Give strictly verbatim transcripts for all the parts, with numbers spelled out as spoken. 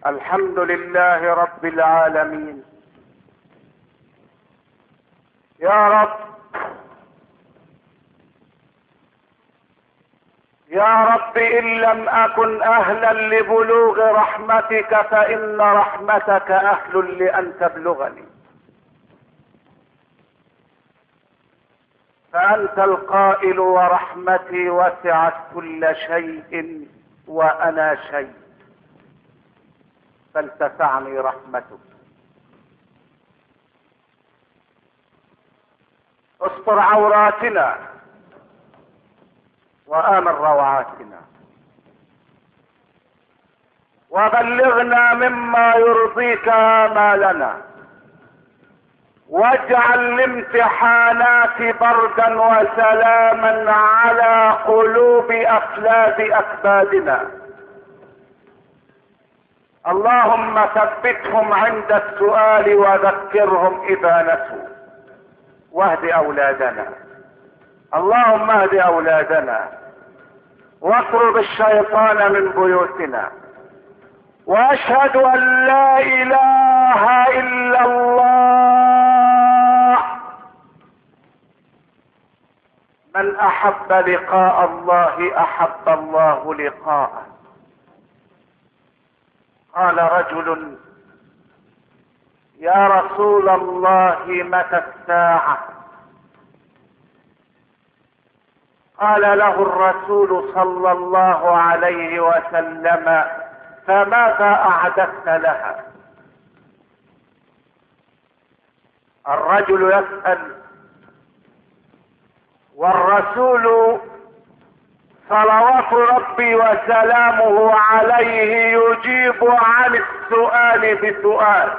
الحمد لله رب العالمين. يا رب يا رب إن لم أكن أهلا لبلوغ رحمتك فإن رحمتك أهل لأن تبلغني، فأنت القائل ورحمتي وسعت كل شيء وأنا شيء، فلتسعني رحمتك. استر عوراتنا وآمن روعاتنا، وبلغنا مما يرضيك آمالنا، واجعل الامتحانات بردا وسلاما على قلوب أفلاد أكبادنا. اللهم ثبتهم عند السؤال وذكرهم إذا نسوا، واهد أولادنا. اللهم اهد أولادنا واطرد الشيطان من بيوتنا. وأشهد أن لا إله إلا الله. من أحب لقاء الله أحب الله لقاءه. قال رجل: يا رسول الله متى الساعة؟ قال له الرسول صلى الله عليه وسلم: فماذا أعددت لها؟ الرجل يسأل والرسول صلوات ربي وسلامه عليه يجيب عن السؤال بسؤال.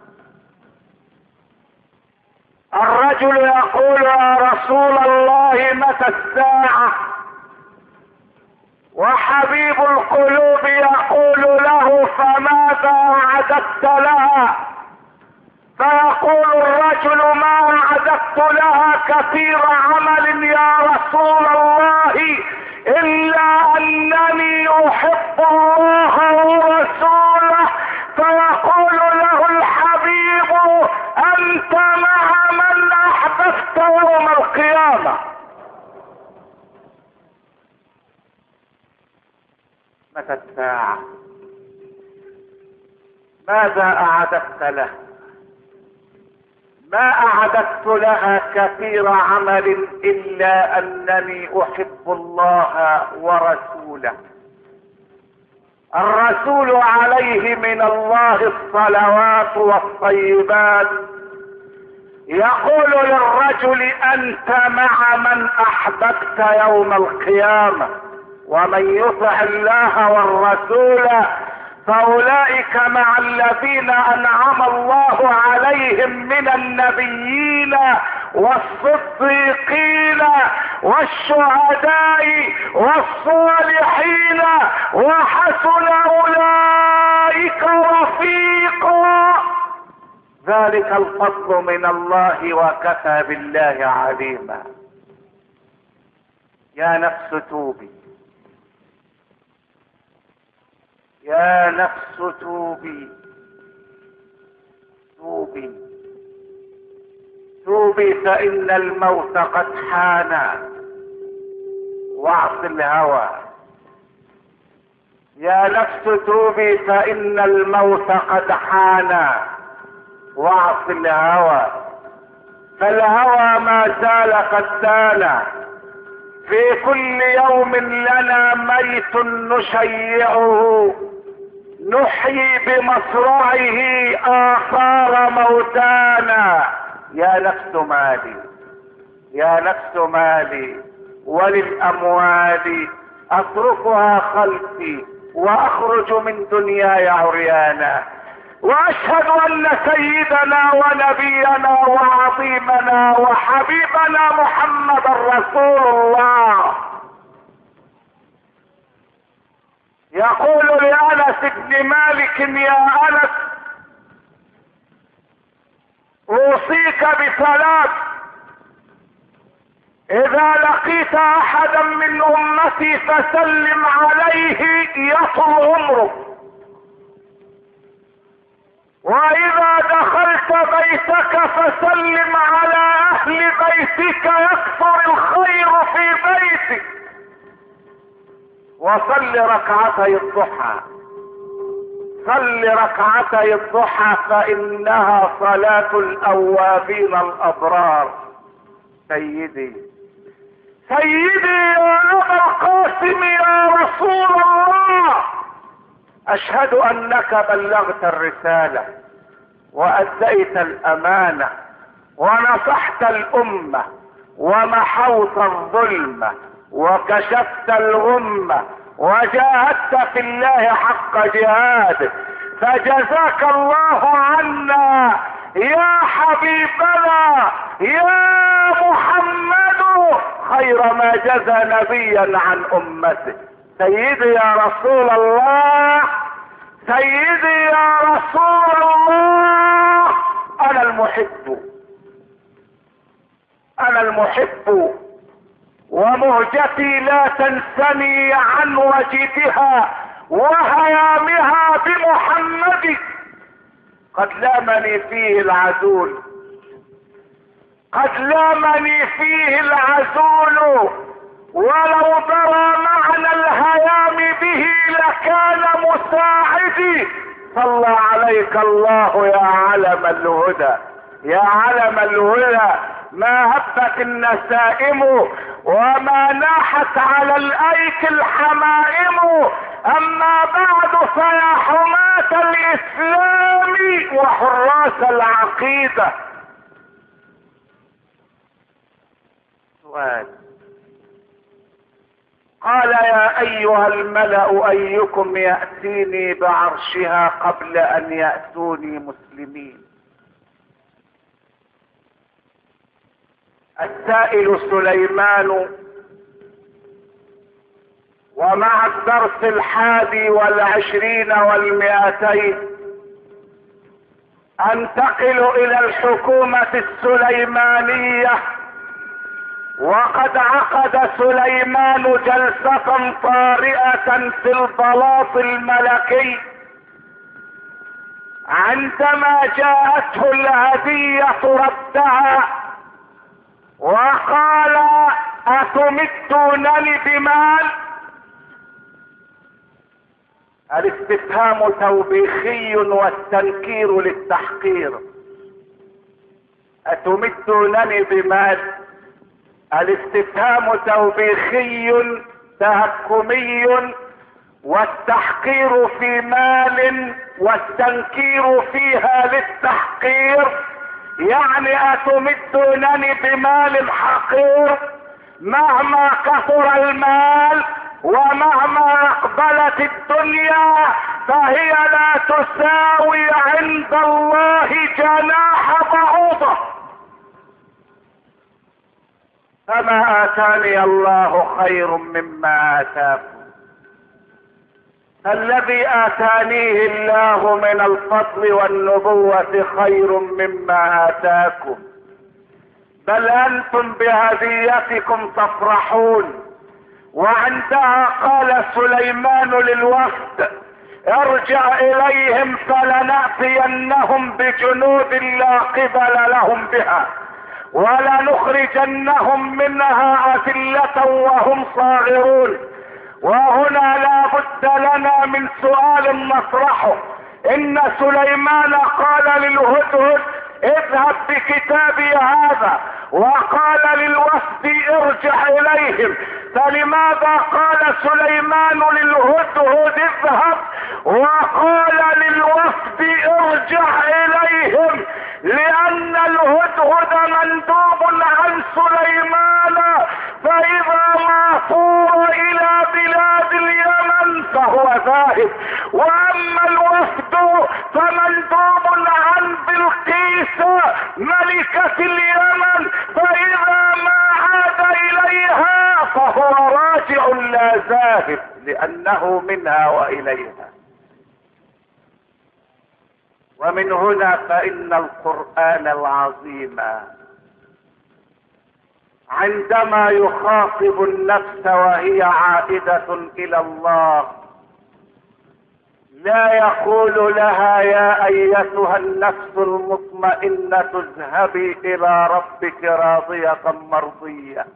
الرجل يقول: يا رسول الله متى الساعة؟ وحبيب القلوب يقول له: فماذا أعددت لها؟ فيقول الرجل: ما أعددت لها كثير عمل يا رسول الله، إلا أنني أحب الله ورسوله. فيقول له الحبيب: أنت مع من أحببت يوم القيامة. متى الساعة؟ ماذا أعددت له؟ ما أعددت لها كثير عمل إلا أنني أحب الله ورسوله. الرسول عليه من الله الصلوات والطيبات يقول للرجل: أنت مع من أحببت يوم القيامة. ومن يطع الله والرسول فأولئك مع الذين أنعم الله عليهم من النبيين والصديقين والشهداء والصالحين وحسن أولئك رفيقا. ذلك الفضل من الله وكفى بالله عليما. يا نفس توبي، يا نفس توبي توبي توبي فإن الموت قد حان، واعص الهوى. يا نفس توبي فإن الموت قد حان، واعص الهوى. فالهوى ما زال قتالا، في كل يوم لنا ميت نشيعه، نحيي بمصرعه آثار موتانا. يا نفس مالي، يا نفس مالي، وللأموال أتركها خلفي وأخرج من دنياي عريانا. وأشهد أن سيدنا ونبينا وعظيمنا وحبيبنا محمد رسول الله يقول لأنس بن مالك: يا أنس، أوصيك بثلاث: إذا لقيت أحدا من أمتي فسلم عليه يطول عمرك. بيتك فسلم على اهل بيتك يكثر الخير في بيتك. وصل ركعتي الضحى، صل ركعتي الضحى فانها صلاة الاوابين الابرار. سيدي سيدي يا ابا القاسم يا رسول الله، اشهد انك بلغت الرسالة واديت الامانة ونصحت الامة ومحوت الظلم وكشفت الغمة وجاهدت في الله حق جهاده، فجزاك الله عنا يا حبيبنا يا محمد خير ما جزى نبيا عن امته. سيدي يا رسول الله، سيدي يا رسول الله، انا المحب، انا المحب، ومهجتي لا تنثني عن وجدها وهيامها بمحمد. قد لامني فيه العزول، قد لامني فيه العزول، ولو درى معنى الهيام به لكان مساعدي. صلى عليك الله يا علم الهدى، يا علم الهدى. ما هبت النسائم وما ناحت على الايك الحمائم، اما بعد فيا حماة الاسلام وحراس العقيدة. سؤال، قال يا ايها الملأ ايكم يأتيني بعرشها قبل ان يأتوني مسلمين؟ السائل سليمان. ومع الدرس الحادي والعشرين والمئتين انتقل الى الحكومة السليمانية. وقد عقد سليمان جلسة طارئة في البلاط الملكي عندما جاءته الهدية ردها وقال اتمدونني بمال؟ الاستفهام توبيخي والتنكير للتحقير. اتمدونني بمال؟ الاستفهام توبيخي تهكمي، والتحقير في مال والتنكير فيها للتحقير. يعني اتمدونني بمال حقير؟ مهما كثر المال ومهما اقبلت الدنيا فهي لا تساوي عند الله جناح بعوضة. فما اتاني الله خير مما اتاكم، فالذي اتانيه الله من الفضل والنبوة خير مما اتاكم، بل انتم بهديتكم تفرحون. وعندها قال سليمان للوفد ارجع اليهم فلنأتينهم بجنود لا قبل لهم بها ولنخرجنهم منها أذلة وهم صاغرون. وهنا لا بد لنا من سؤال نطرحه. ان سليمان قال للهدهد اذهب بكتابي هذا، وقال للوفد ارجع اليهم، فلماذا قال سليمان للهدهد اذهب وقال للوفد ارجع اليهم؟ لان الهدهد مندوب عن سليمان، فاذا ما فور الى بلاد اليمن فهو ذاهب، واما الوفد فمندوب عن بلقيس ملكة اليمن، فاذا ما عاد اليها فهو راجع لا ذاهب، لانه منها واليها. ومن هنا فان القرآن العظيم عندما يخاطب النفس وهي عائدة الى الله لا يقول لها يا ايتها النفس المطمئنة اذهبي الى ربك راضية مرضية،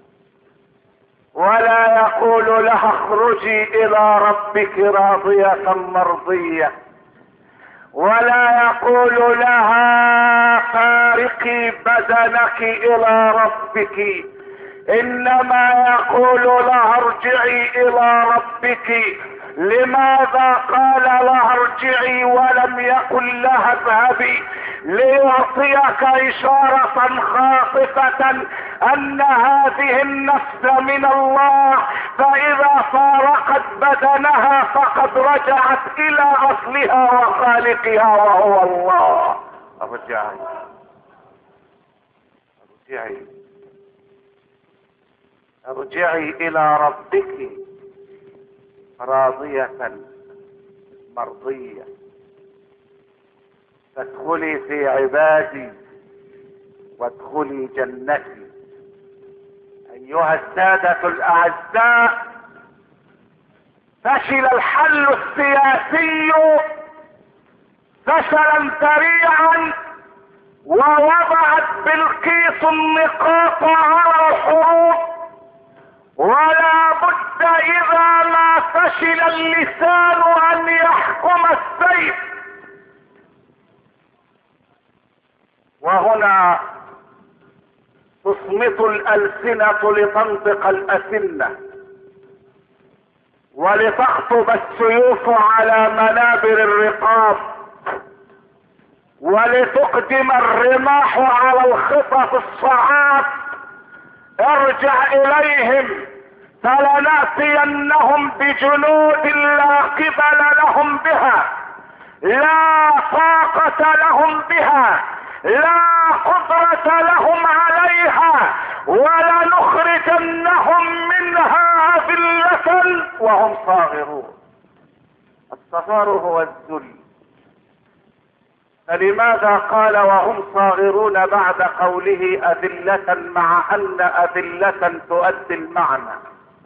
ولا يقول لها اخرجي الى ربك راضية مرضية، ولا يقول لها فارقي بدنك الى ربك، انما يقول لها ارجعي الى ربك. لماذا قال لها ارجعي ولم يقل لها اذهبي؟ ليعطيك اشارة خاطفة ان هذه النفس من الله، فاذا فارقت بدنها فقد رجعت الى اصلها وخالقها وهو الله. ارجعي ارجعي ارجعي الى ربك راضية مرضية، فادخلي في عبادي وادخلي جنتي. ايها السادة الاعزاء، فشل الحل السياسي فشلا ذريعا، ووضعت بلقيس النقاط على الحروف، ولا بد اذا ما فشل اللسان ان يحكم السيف. وهنا تصمت الألسنة لتنطق الأسنة، ولتخطب السيوف على منابر الرقاب، ولتقدم الرماح على الخطط الصعاب. ارجع اليهم فلنأتينهم بجنود لا قبل لهم بها، لا طاقة لهم بها، لا قدرة لهم عليها، ولنخرجنهم منها أذلة وهم صاغرون. الصغار هو الذل، فلماذا قال وهم صاغرون بعد قوله أذلة، مع أن أذلة تؤدي المعنى؟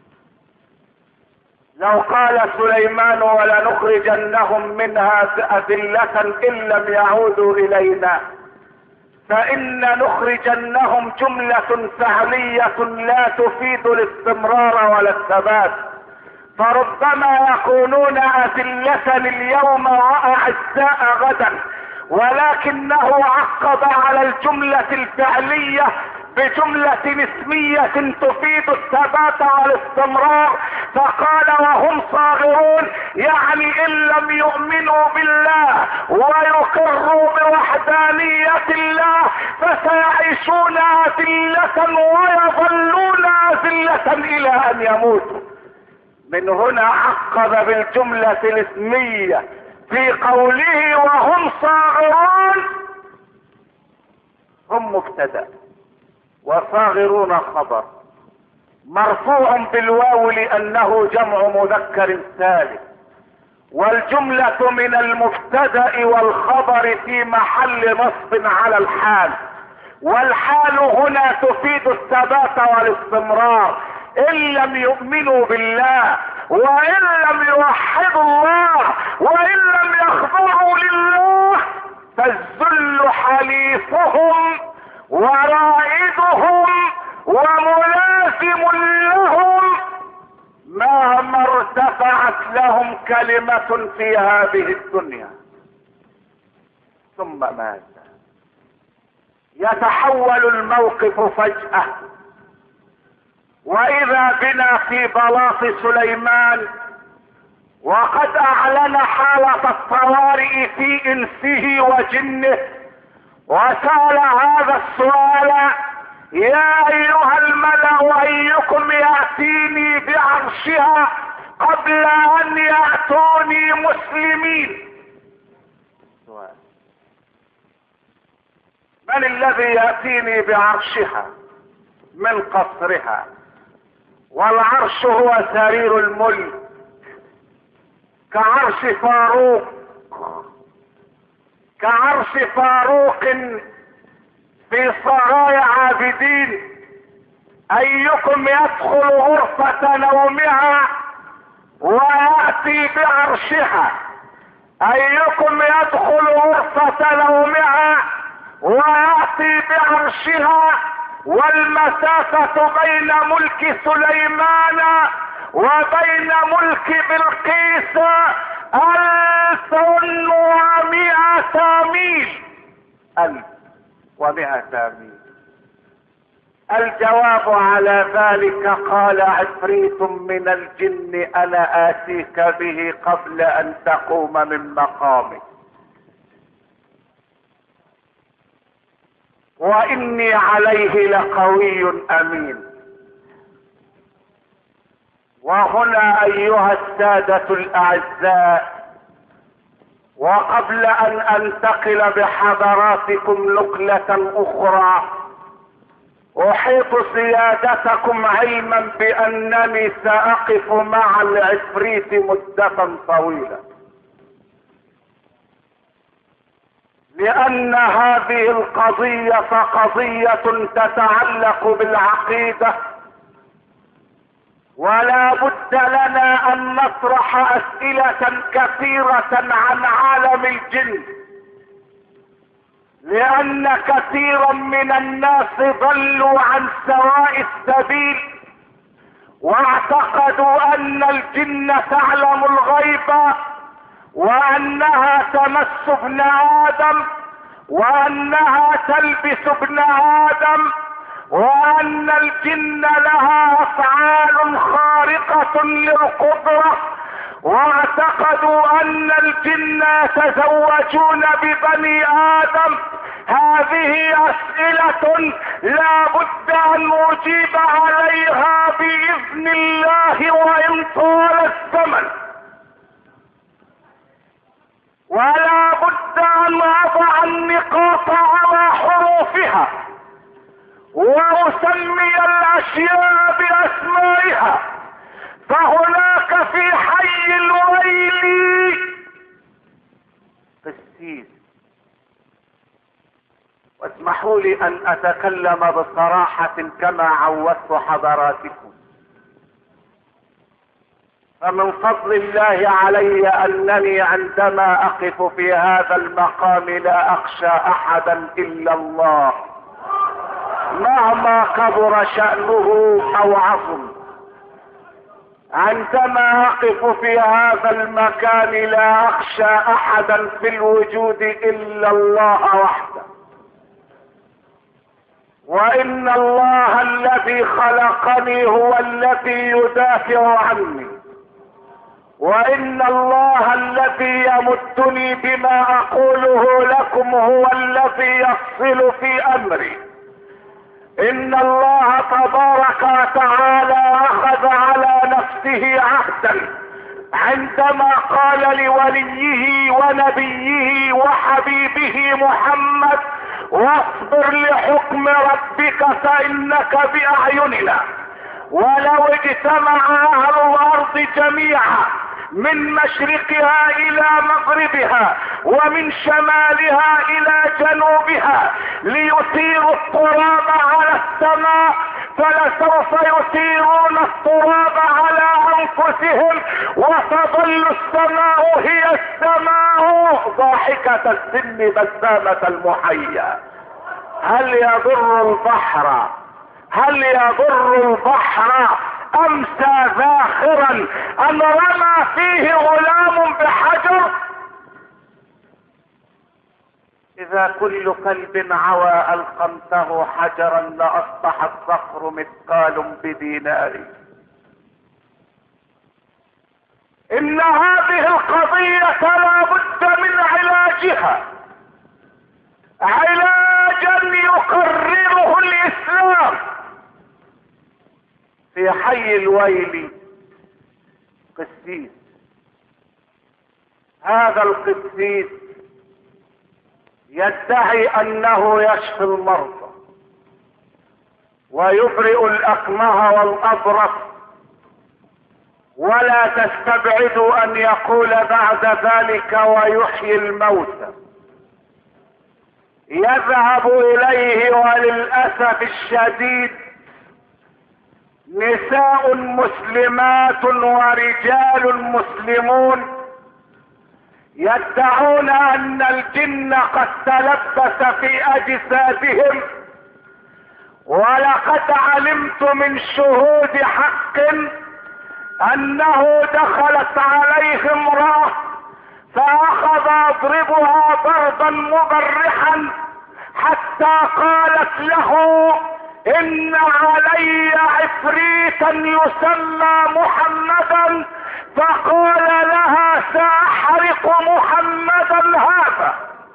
لو قال سليمان ولنخرجنهم منها أذلة إن لم يعودوا إلينا، فإن نخرجنهم جملة فعلية لا تفيد الاستمرار ولا الثبات، فربما يكونون أذلة اليوم وأعزاء غدا، ولكنه عقب على الجملة الفعلية بجملة اسمية تفيد الثبات والاستمرار، فقال وهم صاغرون، يعني ان لم يؤمنوا بالله ويقروا بوحدانية الله فسيعيشون أذلة ويظلون أذلة الى ان يموتوا. من هنا عقب بالجملة الاسمية في قوله وهم صاغرون. هم مبتدأ وصاغرون خبر مرفوع بالواو لانه جمع مذكر سالم، والجملة من المبتدأ والخبر في محل نصب على الحال، والحال هنا تفيد الثبات والاستمرار. ان لم يؤمنوا بالله وان لم يوحدوا الله وان لم يخضعوا لله فالذل حليفهم ورائدهم وملازم لهم مهما ارتفعت لهم كلمة في هذه الدنيا. ثم ماذا؟ يتحول الموقف فجأة، واذا بنا في بلاط سليمان وقد اعلن حالة الطوارئ في انسه وجنه، وسأل هذا السؤال: يا ايها الملأ ايكم يأتيني بعرشها قبل ان يأتوني مسلمين؟ من الذي يأتيني بعرشها من قصرها؟ والعرش هو سرير الملك، كعرش فاروق، كعرش فاروق في سرايا عابدين. ايكم يدخل غرفة نومها ويأتي بعرشها ايكم يدخل غرفة نومها ويأتي بعرشها والمسافة بين ملك سليمان وبين ملك بلقيس ألف ومئة ميل. ألف ومئة ميل. الجواب على ذلك قال عفريت من الجن انا اتيك به قبل ان تقوم من مقامك واني عليه لقوي امين. وهنا ايها السادة الاعزاء، وقبل ان انتقل بحضراتكم نقلة اخرى احيط سيادتكم علما بانني ساقف مع العفريت مدة طويلة، لان هذه القضية قضية تتعلق بالعقيدة، ولا بد لنا ان نطرح اسئلة كثيرة عن عالم الجن، لان كثيرا من الناس ضلوا عن سواء السبيل واعتقدوا ان الجن تعلم الغيب وانها تمس ابن ادم وانها تلبس ابن ادم وان الجن لها افعال خارقة للقدرة، واعتقدوا ان الجن يتزوجون ببني ادم. هذه اسئلة لا بد ان اجيب عليها باذن الله وان طال الزمن، ولا بد ان اضع النقاط على حروفها واسمي الاشياء باسمائها. فهناك في حي الويل قسيس، واسمحوا لي ان اتكلم بصراحة كما عودت حضراتكم، فمن فضل الله علي انني عندما اقف في هذا المقام لا اخشى احدا الا الله مهما كبر شأنه او عظم. عندما اقف في هذا المكان لا اخشى احدا في الوجود الا الله وحده، وان الله الذي خلقني هو الذي يدافع عني، وان الله الذي يمدني بما اقوله لكم هو الذي يفصل في امري. ان الله تبارك وتعالى اخذ على نفسه عهدا عندما قال لوليه ونبيه وحبيبه محمد: واصبر لحكم ربك فانك باعيننا. ولو اجتمع اهل الارض جميعا من مشرقها الى مغربها ومن شمالها الى جنوبها ليثيروا التراب على السماء فلسوف يثيرون التراب على انفسهم وتظل السماء هي السماء ضاحكة السن بسامة المحيا. هل يضر البحر هل يضر البحر امسى ذاخرا ان رمى فيه غلام بحجر؟ اذا كل كلب عوى القمته حجرا لاصبح الصخر مثقال بدينار. ان هذه القضية لا بد من علاجها، علاجا يقرره الاسلام. في حي الويل قسيس، هذا القسيس يدعي انه يشفي المرضى ويبرئ الاكمه والابرص، ولا تستبعدوا ان يقول بعد ذلك ويحيي الموتى. يذهب اليه وللاسف الشديد نساء مسلمات ورجال مسلمون يدعون ان الجن قد تلبس في اجسادهم، ولقد علمت من شهود حق انه دخلت عليه امرأة فاخذ يضربها ضربا مبرحا حتى قالت له ان علي عفريتا يسمى محمدا، فقال لها ساحرق محمدا هذا.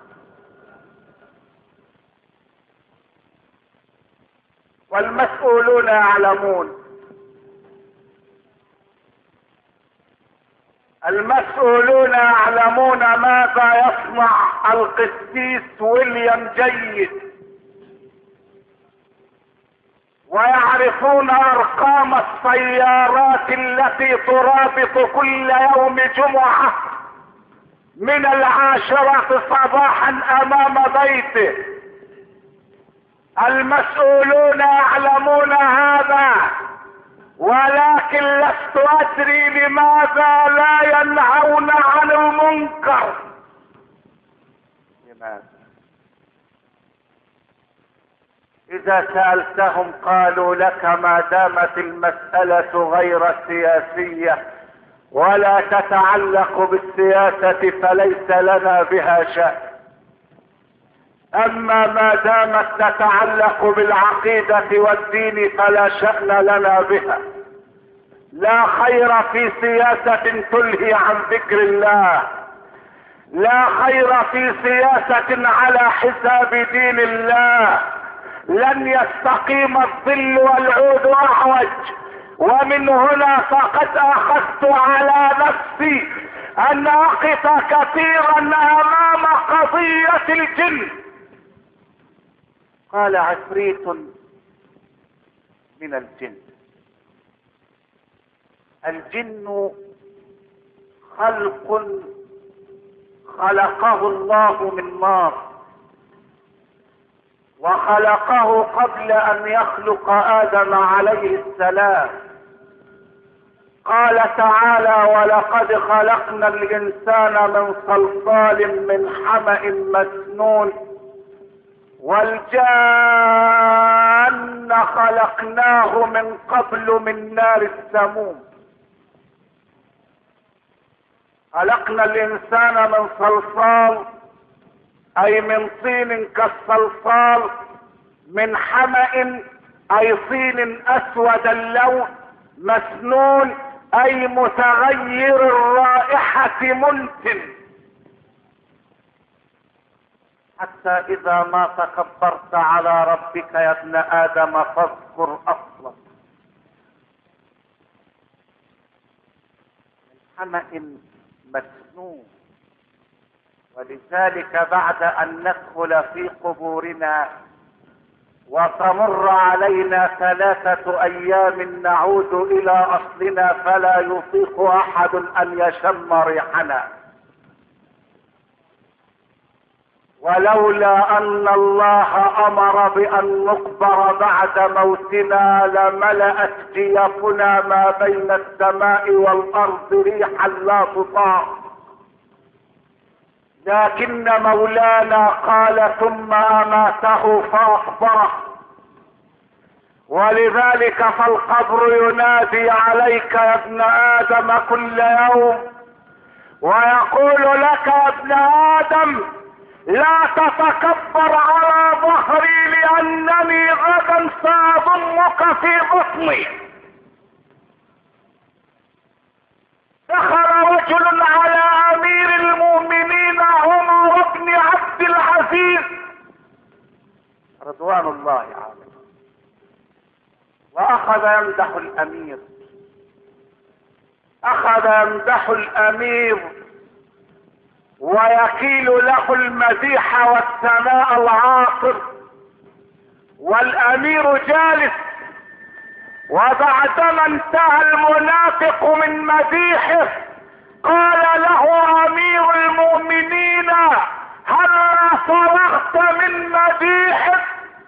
والمسؤولون يعلمون، المسؤولون يعلمون ماذا يصنع القسيس ويليام جيد، ويعرفون ارقام السيارات التي ترابط كل يوم جمعة من العاشرة صباحا امام بيته. المسؤولون يعلمون هذا، ولكن لست ادري لماذا لا ينهون عن المنكر. لماذا؟ اذا سألتهم قالوا لك ما دامت المسألة غير سياسية ولا تتعلق بالسياسة فليس لنا بها شأن، اما ما دامت تتعلق بالعقيدة والدين فلا شأن لنا بها. لا خير في سياسة تلهي عن ذكر الله، لا خير في سياسة على حساب دين الله. لن يستقيم الظل والعود اعوج. ومن هنا فقد اخذت على نفسي ان اقف كثيرا امام قضية الجن. قال عفريت من الجن. الجن خلق خلقه الله من نار، وخلقه قبل ان يخلق ادم عليه السلام. قال تعالى ولقد خلقنا الانسان من صلصال من حمأ مسنون والجان خلقناه من قبل من نار السموم. خلقنا الانسان من صلصال اي من طين كالصلصال، من حمأ اي طين اسود اللون، مسنون اي متغير الرائحة منتن. حتى اذا ما تكبرت على ربك يا ابن ادم فاذكر اصلك. من حمأ مسنون. ولذلك بعد ان ندخل في قبورنا وتمر علينا ثلاثة ايام نعود الى اصلنا فلا يطيق احد ان يشم ريحنا. ولولا ان الله امر بان نقبر بعد موتنا لملأت جيفنا ما بين السماء والارض ريحا لا تطاق، لكن مولانا قال ثم اماته فاقبره. ولذلك فالقبر ينادي عليك يا ابن ادم كل يوم ويقول لك يا ابن ادم لا تتكبر على ظهري لانني غدا ساضمك في بطني. دخل رجل على امير المؤمنين عمر بن عبد العزيز رضوان الله عليه، واخذ يمدح الامير، اخذ يمدح الامير ويكيل له المديح والثناء العاطر، والامير جالس. وبعدما انتهى المنافق من مديحه قال له امير المؤمنين هل فرغت من مديحك؟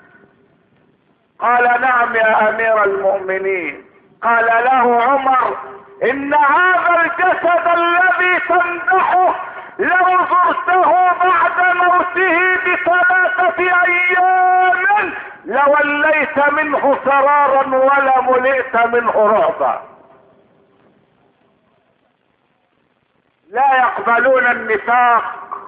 قال نعم يا امير المؤمنين. قال له عمر ان هذا الجسد الذي تمدحه لو زرته بعد موته بثلاثة ايام لوليت منه فرارا ولا ملئت منه رعبا. لا يقبلون النفاق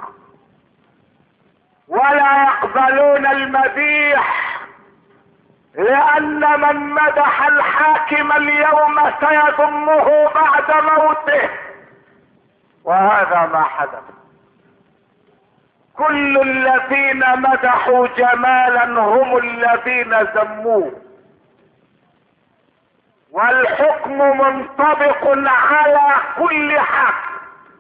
ولا يقبلون المديح، لان من مدح الحاكم اليوم سيذمه بعد موته، وهذا ما حدث. كل الذين مدحوا جمالا هم الذين ذموه، والحكم منطبق على كل حق.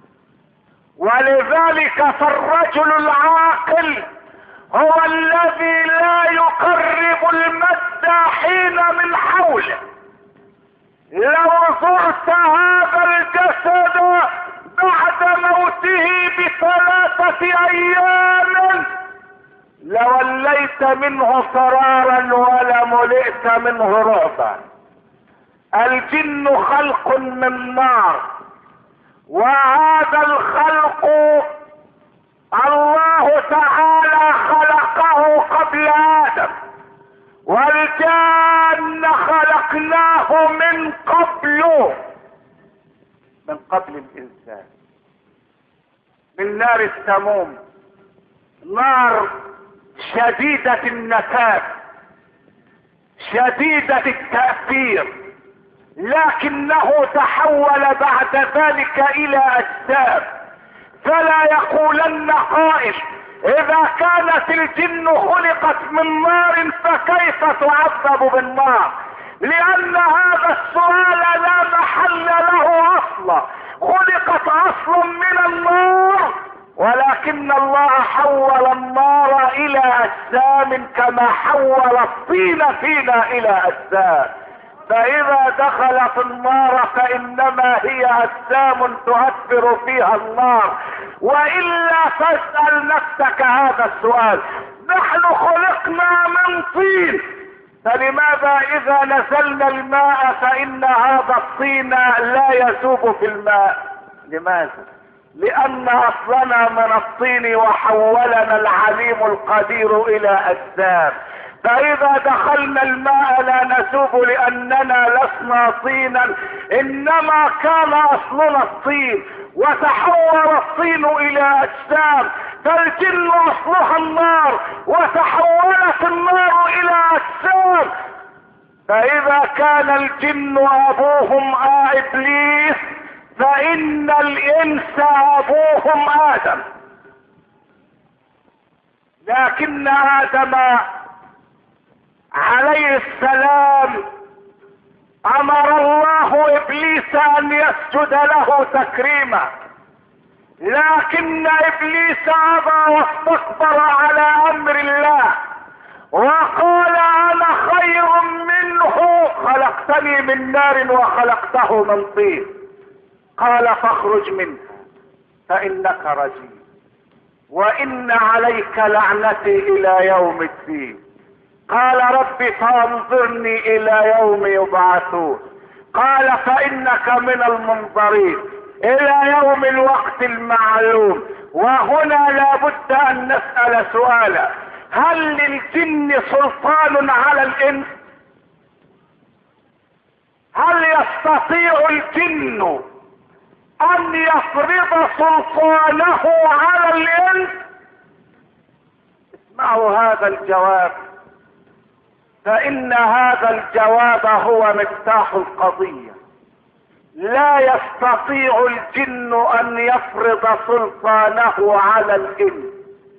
ولذلك فالرجل العاقل هو الذي لا يقرب المداحين من حوله. لو زرت هذا الجسد بعد موته بثلاثة ايام لوليت منه فرارا ولا ملئت منه رعبا. الجن خلق من نار، وهذا الخلق الله تعالى خلقه قبل ادم، والجان خلقناه من قبل من قبل الانسان من نار السموم، نار شديدة النكال شديدة التأثير، لكنه تحول بعد ذلك الى اجسام. فلا يقولن قائل اذا كانت الجن خلقت من نار فكيف تعذب بالنار؟ لان هذا السؤال لا محل له اصلا. خلقت اصلا من النار، ولكن الله حول النار الى اجسام كما حول الطين فينا الى اجسام. فاذا دخلت النار فانما هي اجسام تؤثر فيها النار، والا فاسأل نفسك هذا السؤال. نحن خلقنا من طين، فلماذا اذا نزلنا الماء فان هذا الطين لا يذوب في الماء؟ لماذا؟ لان اصلنا من الطين وحولنا العليم القدير الى اجسام. فاذا دخلنا الماء لا نذوب لاننا لسنا طينا، انما كان اصلنا الطين وتحول الطين الى اجسام. فالجن اصلها النار وتحولت النار الى اجسام. فاذا كان الجن ابوهم ابليس فان الانس ابوهم ادم. لكن ادم عليه السلام امر الله ابليس ان يسجد له تكريما، لكن ابليس ابى واستكبر على امر الله وقال انا خير منه، خلقتني من نار وخلقته من طين. قال فاخرج منها فانك رجيم وان عليك لعنتي الى يوم الدين. قال رب فانظرني الى يوم يبعثون. قال فانك من المنظرين الى يوم الوقت المعلوم. وهنا لابد ان نسأل سؤالا: هل للجن سلطان على الانس؟ هل يستطيع الجن ان يفرض سلطانه على الانس؟ اسمعوا هذا الجواب، فان هذا الجواب هو مفتاح القضية. لا يستطيع الجن ان يفرض سلطانه على الانس،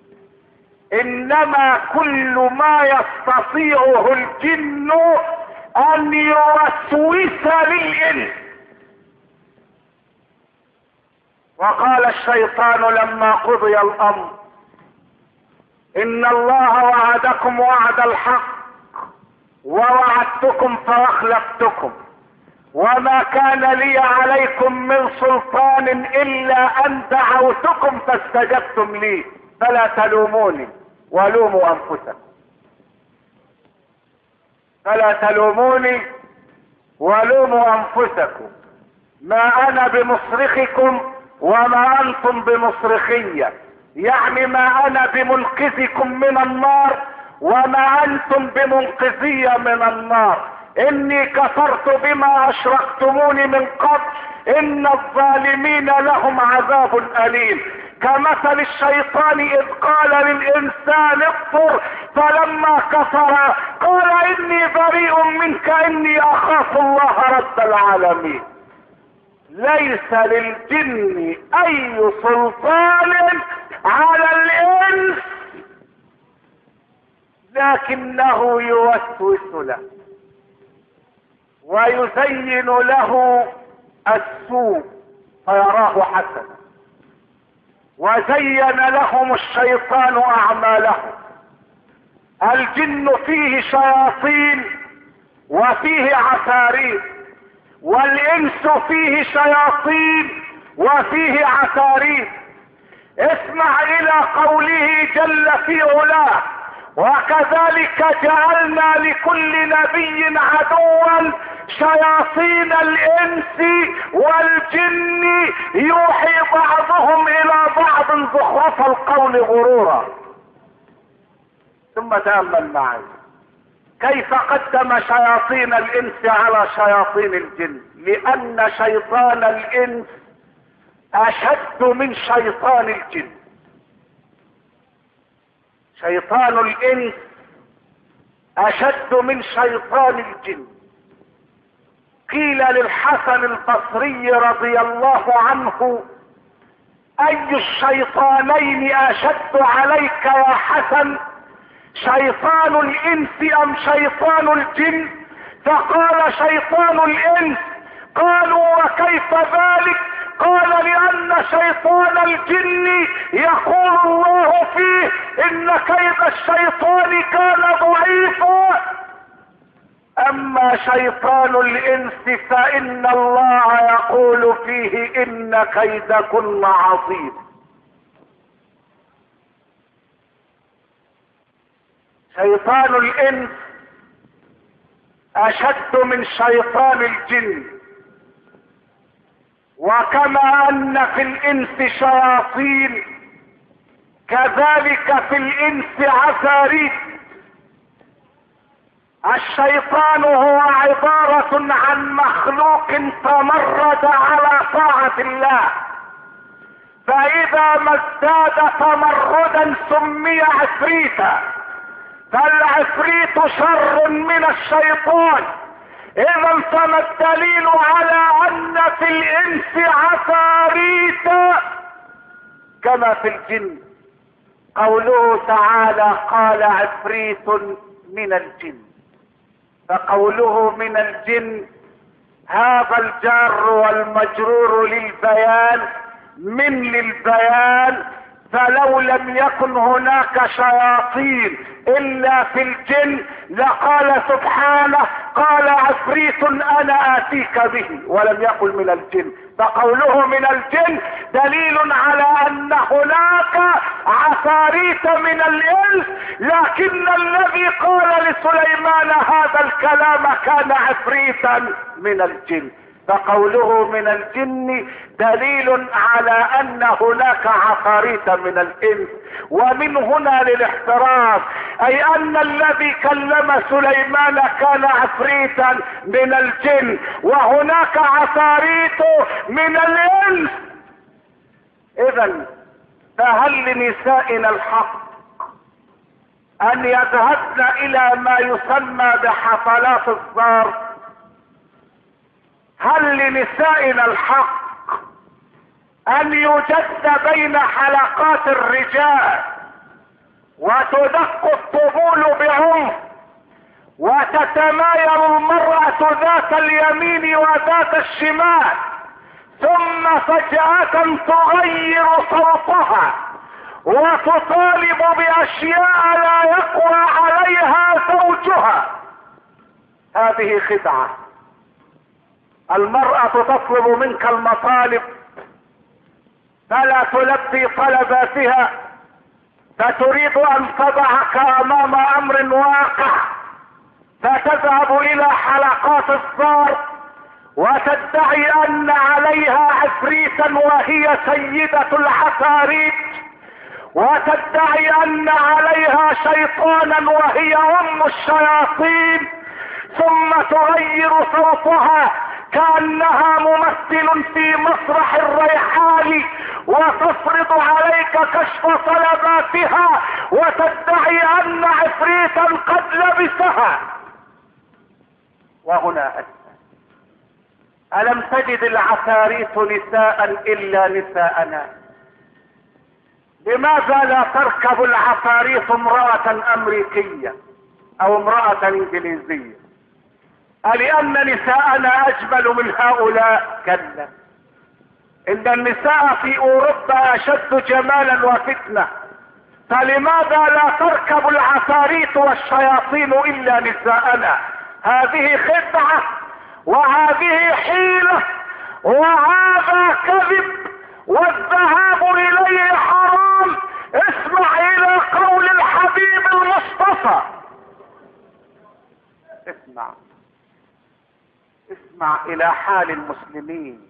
انما كل ما يستطيعه الجن ان يوسوس للانس. وقال الشيطان لما قضي الامر ان الله وعدكم وعد الحق ووعدتكم فاخلفتكم وما كان لي عليكم من سلطان الا ان دعوتكم فاستجبتم لي فلا تلوموني ولوموا انفسكم. فلا تلوموني ولوموا انفسكم، ما انا بمصرخكم وما انتم بمصرخية، يعني ما انا بمنقذكم من النار وما انتم بمنقذية من النار. اني كفرت بما اشركتموني من قبل ان الظالمين لهم عذاب اليم. كمثل الشيطان اذ قال للانسان اكفر فلما كفر قال اني بريء منك اني اخاف الله رب العالمين. ليس للجن اي سلطان على الانس لكنه يوسوس له ويزين له السوء فيراه حسنا، وزين لهم الشيطان اعمالهم. الجن فيه شياطين وفيه عفاريت، والانس فيه شياطين وفيه عفاريت. اسمع الى قوله جل في علاه: وكذلك جعلنا لكل نبي عدوا شياطين الانس والجن يوحي بعضهم الى بعض زخرف القول غرورا. ثم تأمل معي كيف قدم شياطين الانس على شياطين الجن، لان شيطان الانس اشد من شيطان الجن. شيطان الانس اشد من شيطان الجن. قيل للحسن البصري رضي الله عنه: اي الشيطانين اشد عليك يا حسن، شيطان الانس ام شيطان الجن؟ فقال: شيطان الانس. قالوا: وكيف ذلك؟ قال: لان شيطان الجن يقول الله فيه: ان كيد الشيطان كان ضعيفا، اما شيطان الانس فان الله يقول فيه: ان كيدكن عظيم. شيطان الانس اشد من شيطان الجن. وكما ان في الانس شياطين كذلك في الانس عفاريت. الشيطان هو عبارة عن مخلوق تمرد على طاعة الله، فاذا ما ازداد تمردا سمي عفريتا، فالعفريت شر من الشيطان. اذا فما الدليل على ان في الانس عفاريت كما في الجن؟ قوله تعالى: قال عفريت من الجن. فقوله من الجن هذا الجار والمجرور للبيان، من للبيان، فلو لم يكن هناك شياطين الا في الجن لقال سبحانه: قال عفريت انا اتيك به، ولم يقل من الجن. فقوله من الجن دليل على ان هناك عفاريت من الانس، لكن الذي قال لسليمان هذا الكلام كان عفريتا من الجن. فقوله من الجن دليل على ان هناك عفاريت من الانس. ومن هنا للاحتراز، اي ان الذي كلم سليمان كان عفريتا من الجن، وهناك عفاريت من الانس. اذا فهل لنسائنا الحق ان يذهبن الى ما يسمى بحفلات الزار؟ هل لنسائنا الحق ان يجد بين حلقات الرجال وتدق الطبول بعنف وتتمايل المرأة ذات اليمين وذات الشمال، ثم فجأة تغير صوتها وتطالب باشياء لا يقوى عليها زوجها؟ هذه خدعة. المرأة تطلب منك المطالب فلا تلبي طلباتها، فتريد ان تضعك امام امر واقع، فتذهب الى حلقات الزار وتدعي ان عليها عفريتا وهي سيدة العفاريت، وتدعي ان عليها شيطانا وهي ام الشياطين، ثم تغير صوتها كأنها ممثل في مسرح الريحان وتفرض عليك كشف طلباتها وتدعي ان عفريتا قد لبسها. وهنا أسأل، ألم تجد العفاريت نساء إلا نساءنا؟ لماذا لا تركب العفاريت امرأة أمريكية أو امرأة إنجليزية؟ ألأن نساءنا أجمل من هؤلاء؟ كلا، إن النساء في أوروبا أشد جمالا وفتنة، فلماذا لا تركب العفاريت والشياطين إلا نساءنا؟ هذه خدعة وهذه حيلة وهذا كذب والذهاب إليه حرام. اسمع إلى قول الحبيب المصطفى، اسمع اسمع إلى حال المسلمين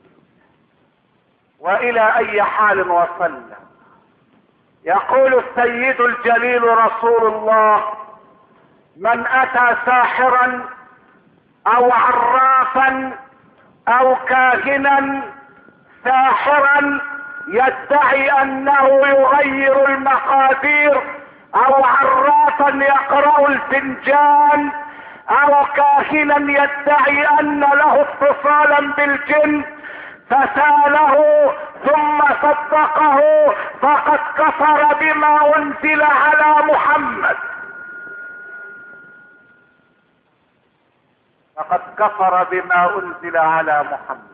وإلى أي حال وصلنا. يقول السيد الجليل رسول الله: من أتى ساحرا أو عرافا أو كاهنا ساحرا يدعي أنه يغير المقادير، أو عرافا يقرأ الفنجان، أو كاهنا يدعي أن له اتصالا بالجن، فسأله ثم صدقه فقد كفر بما أنزل على محمد، فقد كفر بما أنزل على محمد.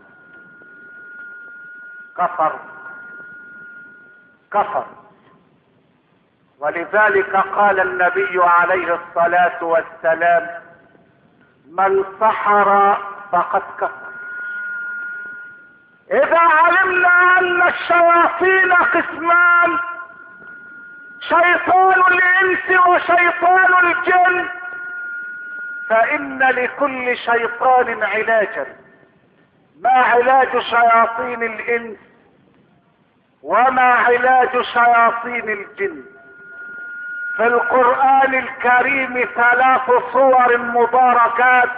كفر كفر ولذلك قال النبي عليه الصلاة والسلام: من سحر فقد كفر. إذا علمنا أن الشياطين قسمان، شيطان الإنس وشيطان الجن، فإن لكل شيطان علاجا. ما علاج شياطين الإنس وما علاج شياطين الجن؟ في القرآن الكريم ثلاث صور مباركات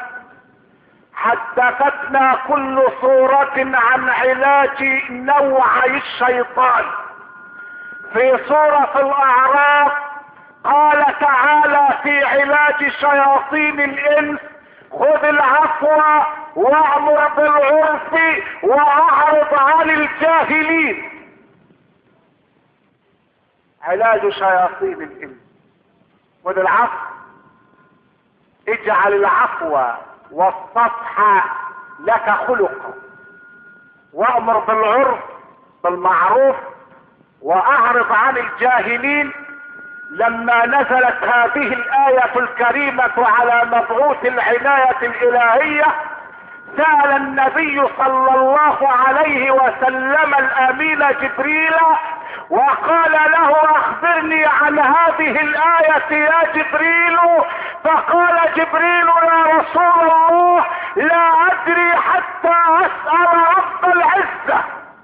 حدثتنا كل صورة عن علاج نوعي الشيطان. في سورة الأعراف قال تعالى في علاج شياطين الإنس: خذ العفو وأمر بالعرف وأعرض عن الجاهلين. علاج شياطين الإنس: خذ العفو، اجعل العفو والصفح لك خلقا، وأمر بالعرف بالمعروف وأعرض عن الجاهلين. لما نزلت هذه الآية الكريمة على مبعوث العناية الإلهية، سأل النبي صلى الله عليه وسلم الأمين جبريل وقال له: أخبرني عن هذه الآية يا جبريل. فقال جبريل: يا رسول الله، لا أدري حتى أسأل رب العزة.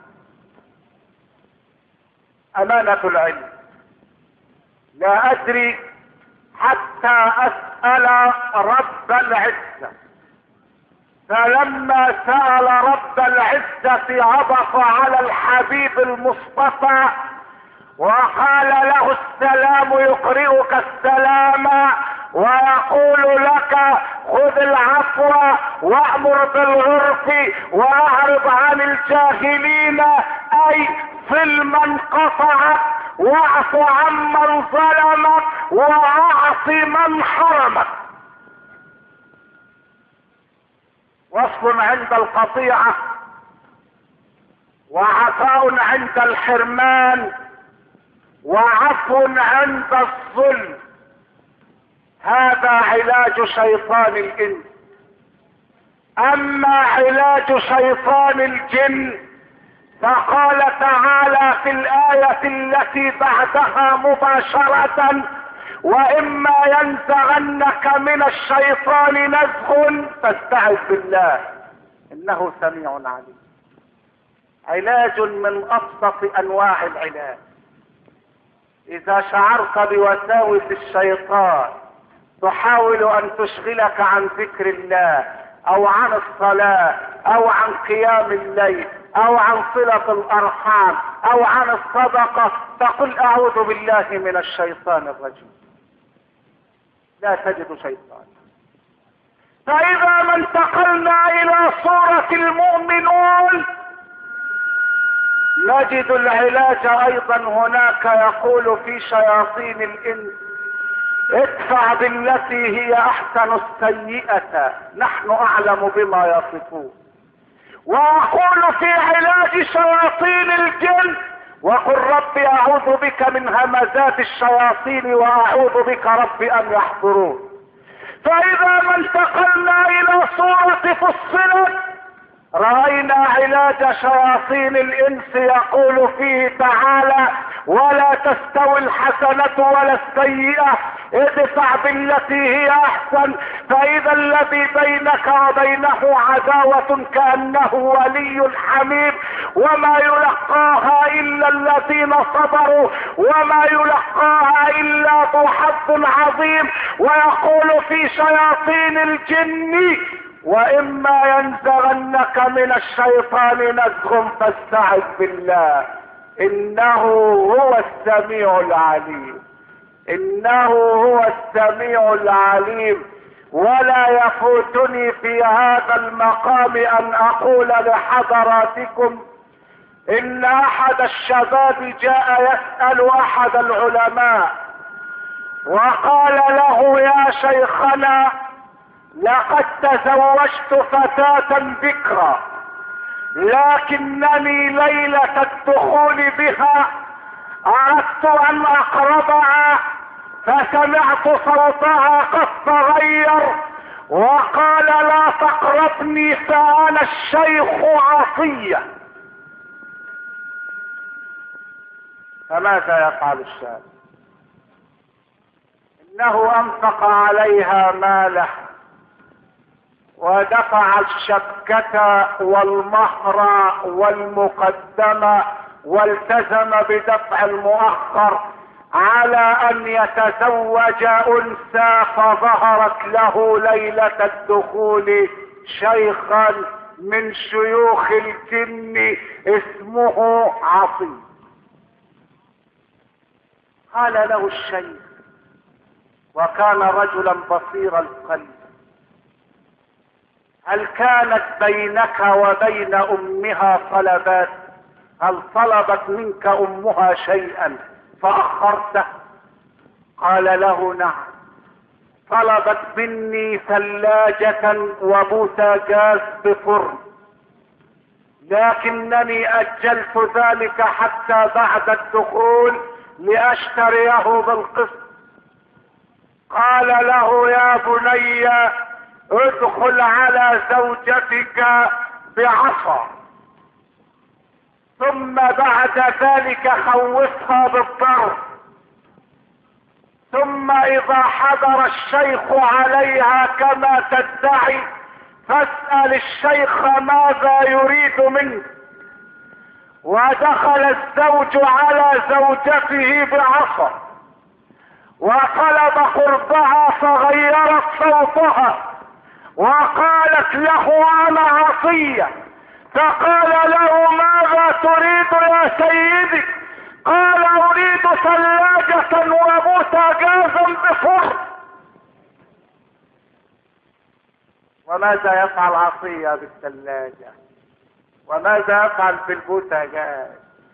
أمانة العلم، لا أدري حتى أسأل رب العزة. فلما سأل رب العزة عطف على الحبيب المصطفى وقال له: السلام يقرئك السلام ويقول لك: خذ العفو وأمر بالعرف وأعرض عن الجاهلين، أي صل من قطعك واعف عمن ظلمك واعط من حرمك. وصل عند القطيعة وعفاء عند الحرمان وعفو عند الظلم. هذا علاج شيطان الإنس. أما علاج شيطان الجن فقال تعالى في الآية التي بعدها مباشرة: وإما ينزغنك من الشيطان نزغ فاستعذ بالله انه سميع عليم. علاج من ابسط انواع العلاج. اذا شعرت بوساوس الشيطان تحاول ان تشغلك عن ذكر الله او عن الصلاة او عن قيام الليل او عن صلة الارحام او عن الصدقة، فقل اعوذ بالله من الشيطان الرجيم، لا تجد شيطان. فاذا ما انتقلنا الى صورة المؤمنون نجد العلاج ايضا هناك. يقول في شياطين الانس ادفع بالتي هي احسن السيئة نحن اعلم بما يصفون. واقول في علاج شياطين الجن وقل رب اعوذ بك من همزات الشياطين واعوذ بك رب ان يحضرون. فاذا ما انتقلنا الى صورة فصلت رأينا علاج شياطين الانس. يقول فيه تعالى ولا تستوي الحسنة ولا السيئة ادفع بالتي هي احسن فاذا الذي بينك وبينه عداوة كأنه ولي حميم وما يلقاها الا الذين صبروا وما يلقاها الا ذو حظ عظيم. ويقول في شياطين الجن واما ينزغنك من الشيطان نزغ فاستعذ بالله انه هو السميع العليم. انه هو السميع العليم. ولا يفوتني في هذا المقام ان اقول لحضراتكم ان احد الشباب جاء يسأل احد العلماء وقال له يا شيخنا لقد تزوجت فتاة بكرا لكنني ليلة الدخول بها اردت ان اقربها فسمعت صوتها قد تغير وقال لا تقربني فانا الشيخ عصية. فماذا يفعل الشاب؟ انه انفق عليها ماله ودفع الشبكة والمهر والمقدمة والتزم بدفع المؤخر على ان يتزوج انثى فظهرت له ليلة الدخول شيخا من شيوخ الجن اسمه عصي. قال له الشيخ وكان رجلا بصير القلب هل كانت بينك وبين امها طلبات؟ هل طلبت منك امها شيئا فاخرته؟ قال له نعم، طلبت مني ثلاجة وبوتاجاز بفرن لكنني اجلت ذلك حتى بعد الدخول لاشتريه بالقسط. قال له يا بني ادخل على زوجتك بعصا ثم بعد ذلك خوفها بالضرب ثم اذا حضر الشيخ عليها كما تدعي فاسأل الشيخ ماذا يريد منك. ودخل الزوج على زوجته بعصا وطلب قربها فغيرت صوتها وقالت له انا عصية. فقال له ماذا تريد يا سيدي؟ قال اريد ثلاجة وبوتاجازا بفرن. وماذا يفعل عصية بالثلاجة؟ وماذا يفعل بالبوتاجاز؟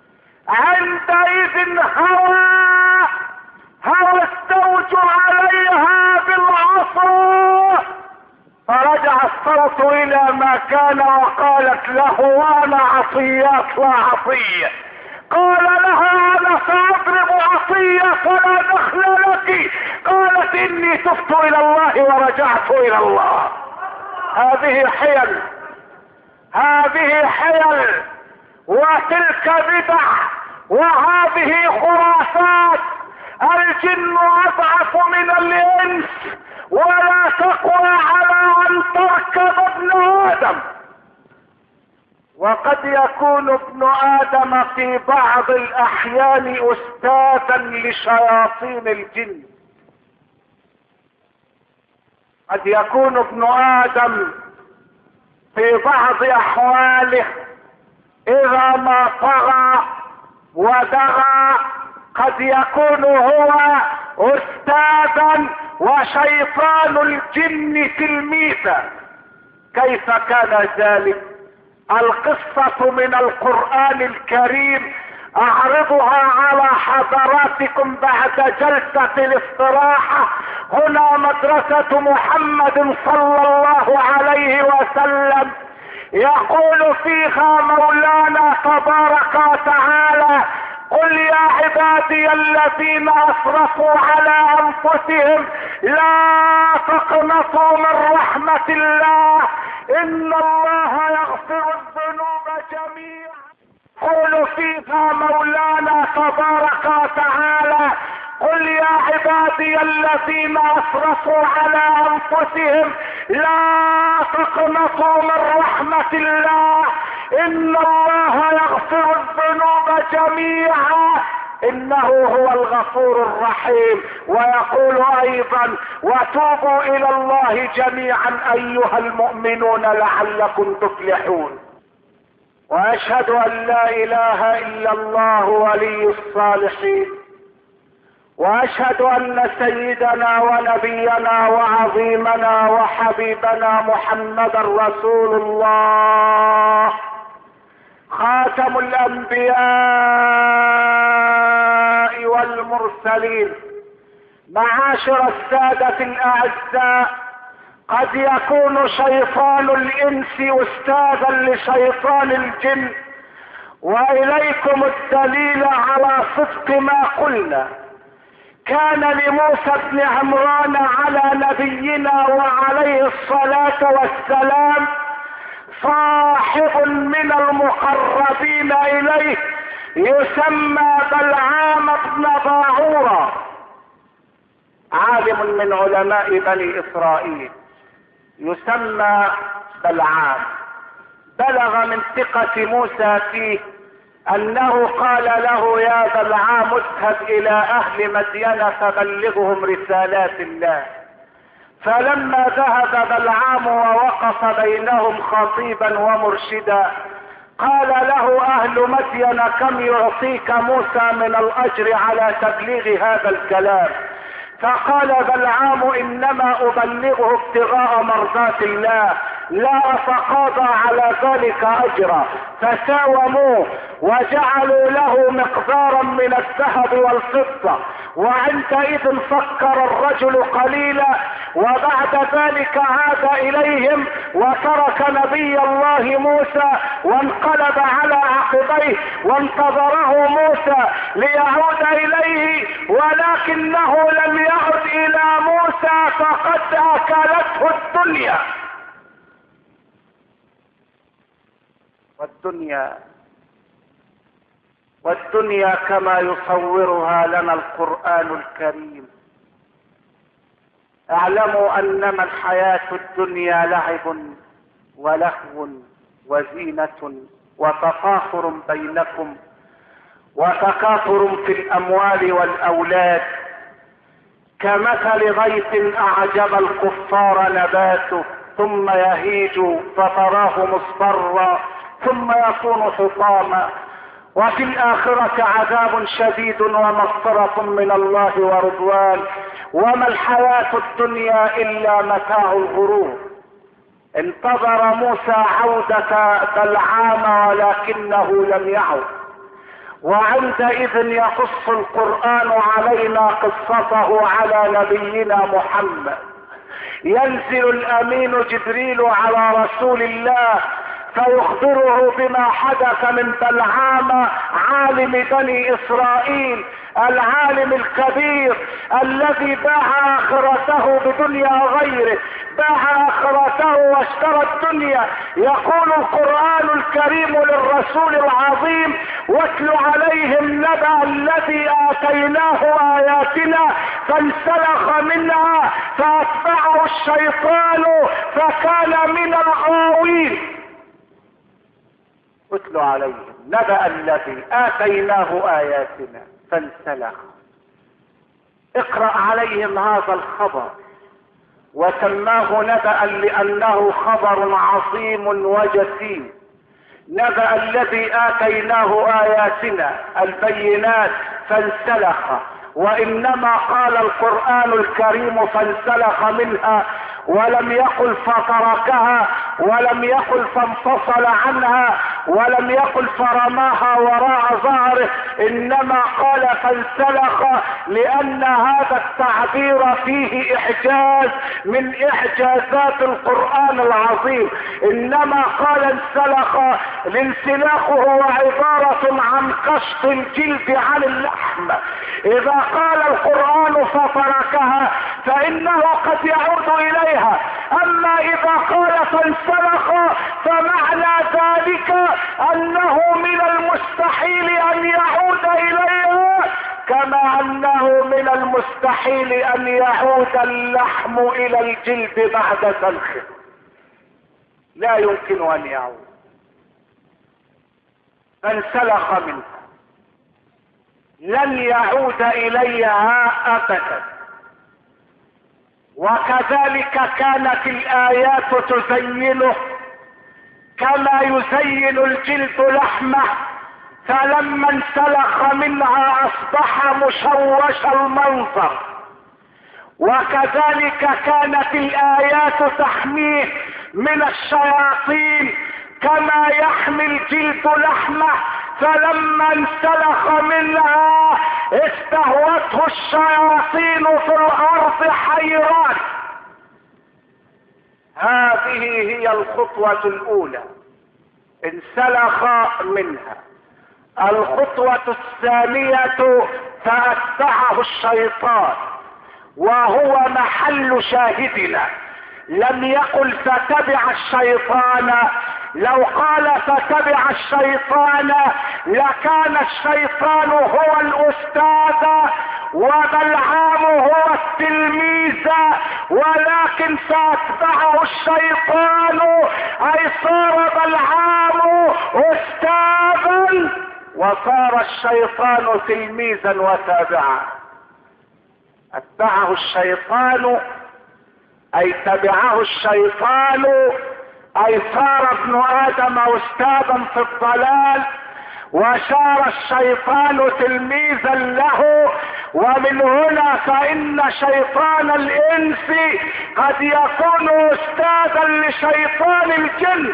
عندئذ هوى هوى الزوج عليها بالعصا فرجع الصوت الى ما كان وقالت له وانا عصيات لا عصية. قال لها انا ساضرب عصية فلا دخل لك. قالت اني تبت الى الله ورجعت الى الله. هذه حيل هذه حيل وتلك بدع وهذه خرافات. الجن اضعف من الانس ولا تقوى على ان تركب ابن ادم. وقد يكون ابن ادم في بعض الاحيان استاذا لشياطين الجن. قد يكون ابن ادم في بعض احواله اذا ما طغى ودغى قد يكون هو استاذا وشيطان الجن تلميذا. كيف كان ذلك؟ القصة من القرآن الكريم اعرضها على حضراتكم بعد جلسة الاستراحة. هنا مدرسة محمد صلى الله عليه وسلم يقول فيها مولانا تبارك وتعالى: قل يا عبادي الذين اسرفوا على انفسهم لا تقنطوا من رحمة الله ان الله يغفر الذنوب جميعا. قل فيها مولانا تبارك وتعالى: قل يا عبادي الذين اسرفوا على انفسهم لا تقنطوا من رحمة الله ان الله يغفر الذنوب جميعا انه هو الغفور الرحيم. ويقول ايضا: وتوبوا الى الله جميعا ايها المؤمنون لعلكم تفلحون. واشهد ان لا اله الا الله ولي الصالحين، واشهد ان سيدنا ونبينا وعظيمنا وحبيبنا محمدا رسول الله خاتم الانبياء والمرسلين. معاشر السادة الاعزاء، قد يكون شيطان الانس استاذا لشيطان الجن، واليكم الدليل على صدق ما قلنا. كان لموسى بن عمران على نبينا وعليه الصلاة والسلام صاحب من المقربين اليه يسمى بلعام بن باعورة، عالم من علماء بني اسرائيل يسمى بلعام. بلغ من ثقة موسى فيه انه قال له: يا بلعام اذهب الى اهل مدين فبلغهم رسالات الله. فلما ذهب بلعام ووقف بينهم خطيبا ومرشدا قال له اهل مدين: كم يعطيك موسى من الاجر على تبليغ هذا الكلام؟ فقال بلعام: انما ابلغه ابتغاء مرضات الله لا اتقاضى على ذلك اجرا. فساوموه وجعلوا له مقدارا من الذهب والفضة، وعندئذ فكر الرجل قليلا، وبعد ذلك عاد اليهم وترك نبي الله موسى وانقلب على عقبيه وانتظره موسى ليعود اليه، ولكنه لم يعد الى موسى فقد اكلته الدنيا. والدنيا والدنيا كما يصورها لنا القرآن الكريم. اعلموا انما الحياة الدنيا لعب ولهو وزينة وتفاخر بينكم وتكاثر في الاموال والاولاد، كمثل غيث اعجب الكفار نباته ثم يهيج فتراه مصفرا ثم يكون حطاما، وفي الآخرة عذاب شديد ومغفرة من الله ورضوان، وما الحياة الدنيا إلا متاع الغرور. انتظر موسى عودة بلعام ولكنه لم يعد، وعندئذ يقص القرآن علينا قصته على نبينا محمد. ينزل الأمين جبريل على رسول الله فيخبره بما حدث من بلعام عالم بني اسرائيل، العالم الكبير الذي باع اخرته بدنيا غيره، باع اخرته واشترى الدنيا. يقول القرآن الكريم للرسول العظيم: واتل عليهم نبأ الذي آتيناه آياتنا فانسلخ منها فأتبعه الشيطان فكان من الغاوين. اتل عليهم نبأ الذي آتيناه آياتنا فانسلخ. اقرأ عليهم هذا الخبر، وسماه نبأ لأنه خبر عظيم وجسيم. نبأ الذي آتيناه آياتنا البينات فانسلخ، وإنما قال القرآن الكريم فانسلخ منها، ولم يقل فتركها، ولم يقل فانفصل عنها، ولم يقل فرماها وراء ظهره، انما قال فانسلخ لان هذا التعبير فيه اعجاز من اعجازات القرآن العظيم. انما قال انسلخ، الانسلاخ هو عبارة عن قشط الجلد عن اللحم. اذا قال القرآن فتركها فانه قد يعود اليها، اما اذا قال فانسلخ فمعنى ذلك انه من المستحيل ان يعود اليها، كما انه من المستحيل ان يعود اللحم الى الجلد بعد سلخه، لا يمكن ان يعود. فانسلخ منها لن يعود اليها ابدا. وكذلك كانت الآيات تزينه كما يزين الجلد لحمه، فلما انسلخ منها اصبح مشوش المنظر. وكذلك كانت الآيات تحميه من الشياطين كما يحمي الجلد لحمه، فلما انسلخ منها استهوته الشياطين في الارض حيران. هذه هي الخطوة الاولى، انسلخ منها. الخطوة الثانية فاتبعه الشيطان، وهو محل شاهدنا. لم يقل فتبع الشيطان، لو قال فتبع الشيطان لكان الشيطان هو الاستاذ وبلعام هو التلميذ، ولكن فاتبعه الشيطان اي صار بلعام استاذا وصار الشيطان تلميذا وتابعا. اتبعه الشيطان اي تبعه الشيطان اي صار ابن ادم استاذا في الضلال، وصار الشيطان تلميذا له. ومن هنا فان شيطان الانس قد يكون استاذا لشيطان الجن،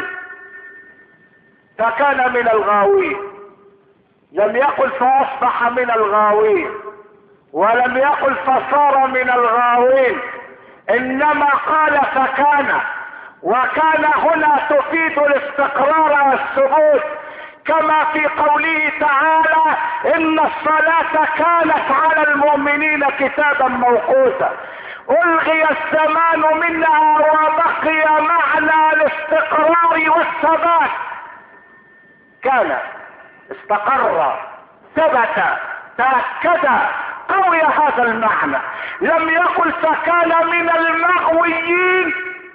فكان من الغاوين. لم يقل فاصبح من الغاوين، ولم يقل فصار من الغاوين، انما قال فكان. وكان هنا تفيد الاستقرار والثبوت، كما في قوله تعالى ان الصلاة كانت على المؤمنين كتابا موقوتا. الغي الزمان منها وبقي معنى الاستقرار والثبات. كان استقر ثبت تأكد قوي هذا المعنى. لم يقل فكان من المغويين،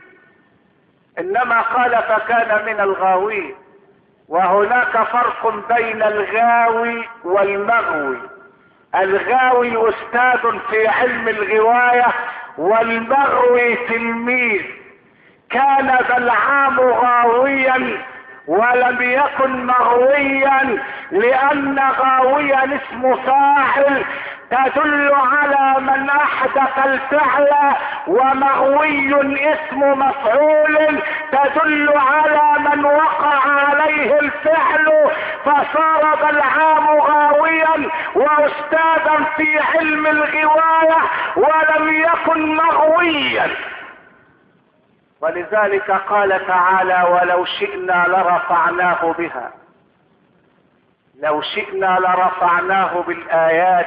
انما قال فكان من الغاوين. وهناك فرق بين الغاوي والمغوي. الغاوي استاذ في علم الغواية، والمغوي تلميذ. كان بلعام غاويا ولم يكن مغويا، لان غاويا اسم فاعل تدل على من احدث الفعل، ومغوي اسم مفعول تدل على من وقع عليه الفعل. فصار بلعام غاويا واستاذا في علم الغواية ولم يكن مغويا. ولذلك قال تعالى ولو شئنا لرفعناه بها. لو شئنا لرفعناه بالآيات،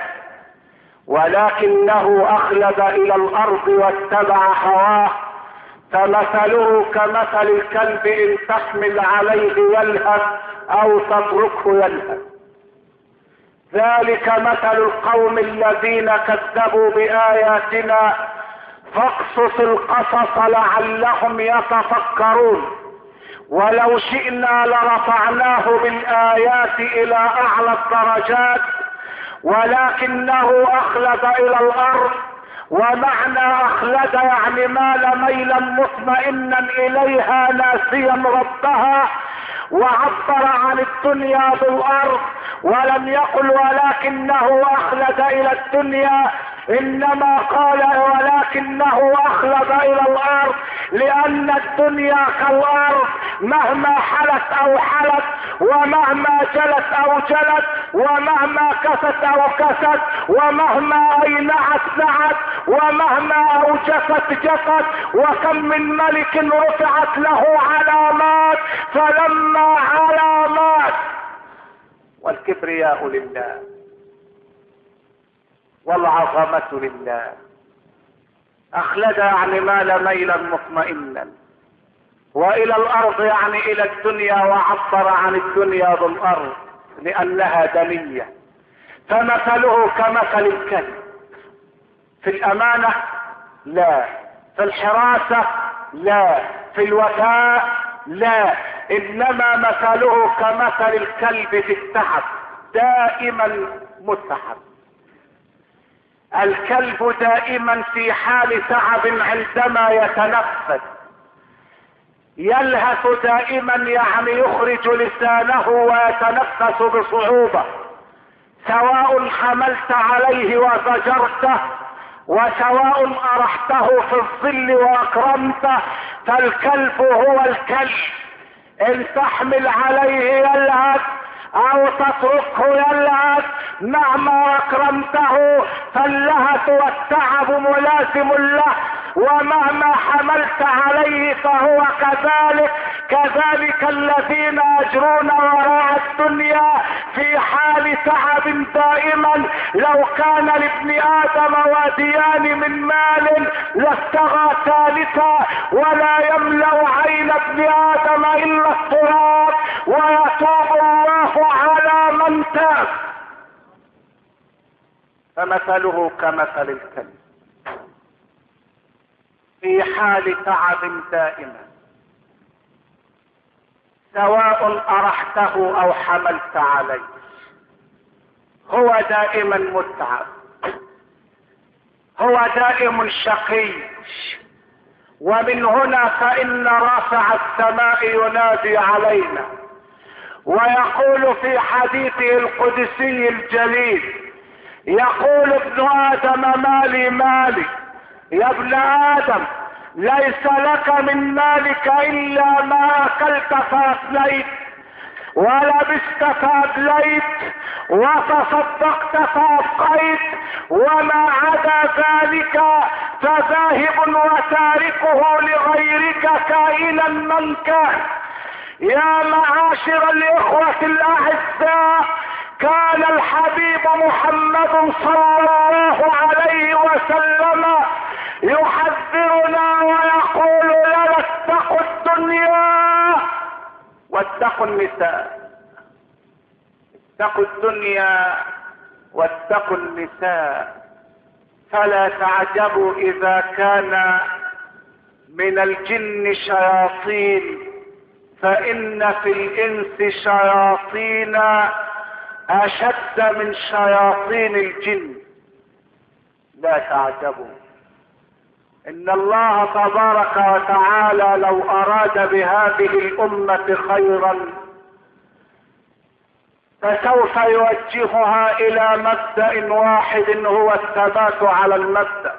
ولكنه اخلد الى الارض واتبع هواه، فمثله كمثل الكلب ان تحمل عليه يلهث او تتركه يلهث. ذلك مثل القوم الذين كذبوا باياتنا فاقصص القصص لعلهم يتفكرون. ولو شئنا لرفعناه بالآيات إلى أعلى الدرجات ولكنه أخلد إلى الأرض. ومعنى أخلد يعني مال ميلا مطمئنا إليها ناسيا ربها، وعبر عن الدنيا بالأرض ولم يقل ولكنه أخلد إلى الدنيا، إنما قال ولكنه أخلد إلى الأرض، لأن الدنيا كالأرض مهما حلت أو حلت، ومهما جلت أو جلت، ومهما كست أو كست، ومهما أينعت نعت، ومهما أوجست جست. وكم من ملك رفعت له علامات فلما علامات. والكبرياء لله والعظمة لله. أخلد يعني مال ميلا مطمئنا، وإلى الأرض يعني إلى الدنيا، وعبر عن الدنيا بالأرض لأنها دنية. فمثله كمثل الكلب في الأمانة لا، في الحراسة لا، في الوفاء لا، إنما مثله كمثل الكلب في التعب، دائما متعب. الكلب دائما في حال تعب عندما يتنفس، يلهث دائما يعني يخرج لسانه ويتنفس بصعوبة، سواء حملت عليه وزجرته، وسواء أرحته في الظل وأكرمته، فالكلب هو الكلب. إن تحمل عليه يلهث أو تتركه يلهث، مهما أكرمته فاللهث والتعب ملازم له، ومهما حملت عليه فهو كذلك. كذلك الذين يجرون وراء الدنيا في حال تعب دائما. لو كان لابن آدم واديان من مال لاستغى ثالثا، ولا يملأ عين ابن آدم إلا التراب، ويتوب الله على من تاب. فمثله كمثل الكلب في حال تعب دائما، سواء أرحته أو حملت عليه، هو دائما متعب، هو دائم شقي. ومن هنا فإن رافع السماء ينادي علينا ويقول في حديثه القدسي الجليل، يقول ابن آدم مالي مالي، يا ابن آدم ليس لك من مالك إلا ما أكلت فأفليت، ولبست فأبليت، وتصدقت فأبقيت، وما عدا ذلك فذاهب وتاركه لغيرك كائنا من كان. يا معاشر الإخوة الأعزاء، كان الحبيب محمد صلى الله عليه وسلم يحذرنا ويقول لنا اتقوا الدنيا واتقوا النساء. اتقوا الدنيا واتقوا النساء. فلا تعجبوا إذا كان من الجن شياطين، فإن في الإنس شياطين أشد من شياطين الجن. لا تعجبوا، إن الله تبارك وتعالى لو أراد بهذه الأمة خيرا فسوف يوجهها إلى مبدأ واحد هو الثبات على المبدأ.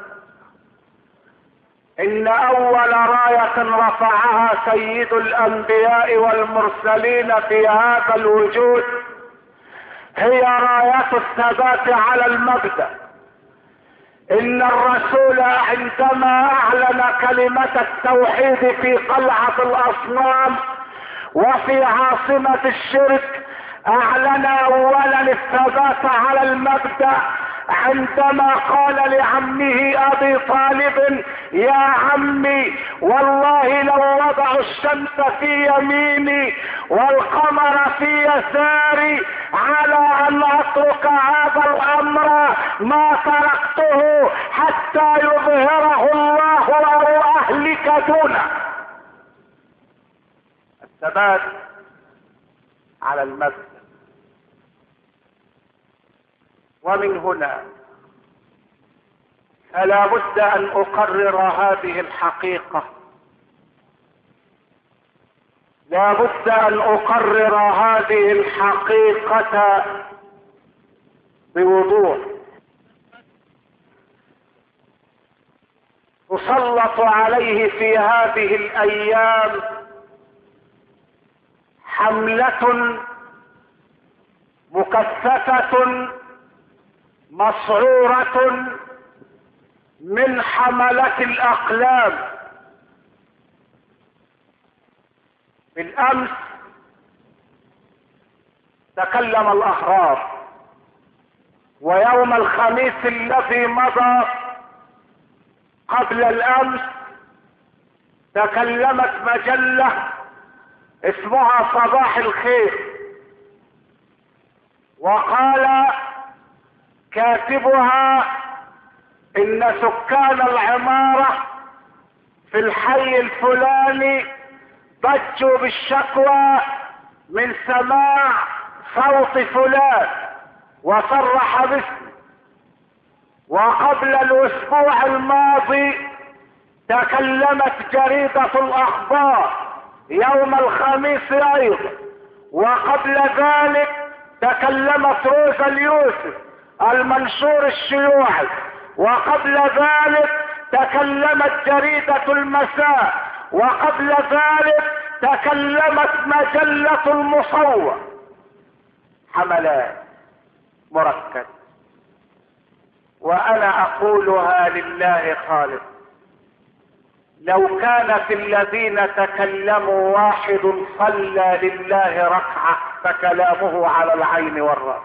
إن أول راية رفعها سيد الأنبياء والمرسلين في هذا الوجود هي راية الثبات على المبدأ. إن الرسول عندما أعلن كلمة التوحيد في قلعة الأصنام وفي عاصمة الشرك، أعلن أولا الثبات على المبدأ عندما قال لعمه أبي طالب: يا عمي والله لو وضعوا الشمس في يميني والقمر في يساري على أن أترك هذا الأمر ما تركته حتى يظهره الله أو أهلك دونه. ثبات على المبدأ. ومن هنا فلا بد ان اقرر هذه الحقيقة، لا بد ان اقرر هذه الحقيقة بوضوح. تسلط عليه في هذه الايام حملة مكثفة مسعورة من حملة الاقلام. بالامس تكلم الاهرام، ويوم الخميس الذي مضى قبل الامس تكلمت مجلة اسمها صباح الخير، وقال كاتبها ان سكان العمارة في الحي الفلاني ضجوا بالشكوى من سماع صوت فلان وصرح باسمه. وقبل الاسبوع الماضي تكلمت جريدة الاخبار يوم الخميس ايضا، وقبل ذلك تكلمت روزا اليوسف المنشور الشيوعي، وقبل ذلك تكلمت جريدة المساء، وقبل ذلك تكلمت مجلة المصور. حملات مركز، وانا اقولها لله خالص. لو كان في الذين تكلموا واحد صلى لله ركعة فكلامه على العين والرأس.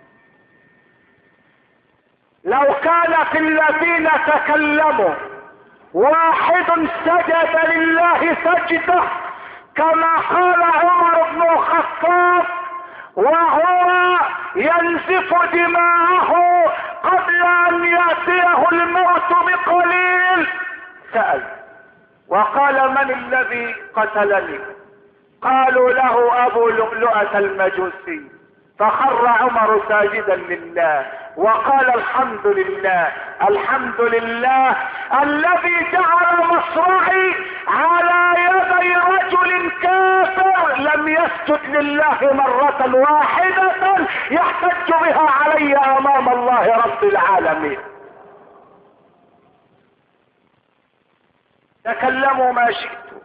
لو كان في الذين تكلموا واحد سجد لله سجدة كما قال عمر بن الخطاب وهو ينزف دماءه قبل ان يأتيه الموت بقليل، سأل وقال من الذي قتلني؟ قالوا له ابو لؤلؤة المجوسي، فخر عمر ساجدا لله وقال الحمد لله الحمد لله الذي جعل مصرعي على يدي رجل كافر لم يسجد لله مرة واحدة يحتج بها علي امام الله رب العالمين. تكلموا ما شئتم،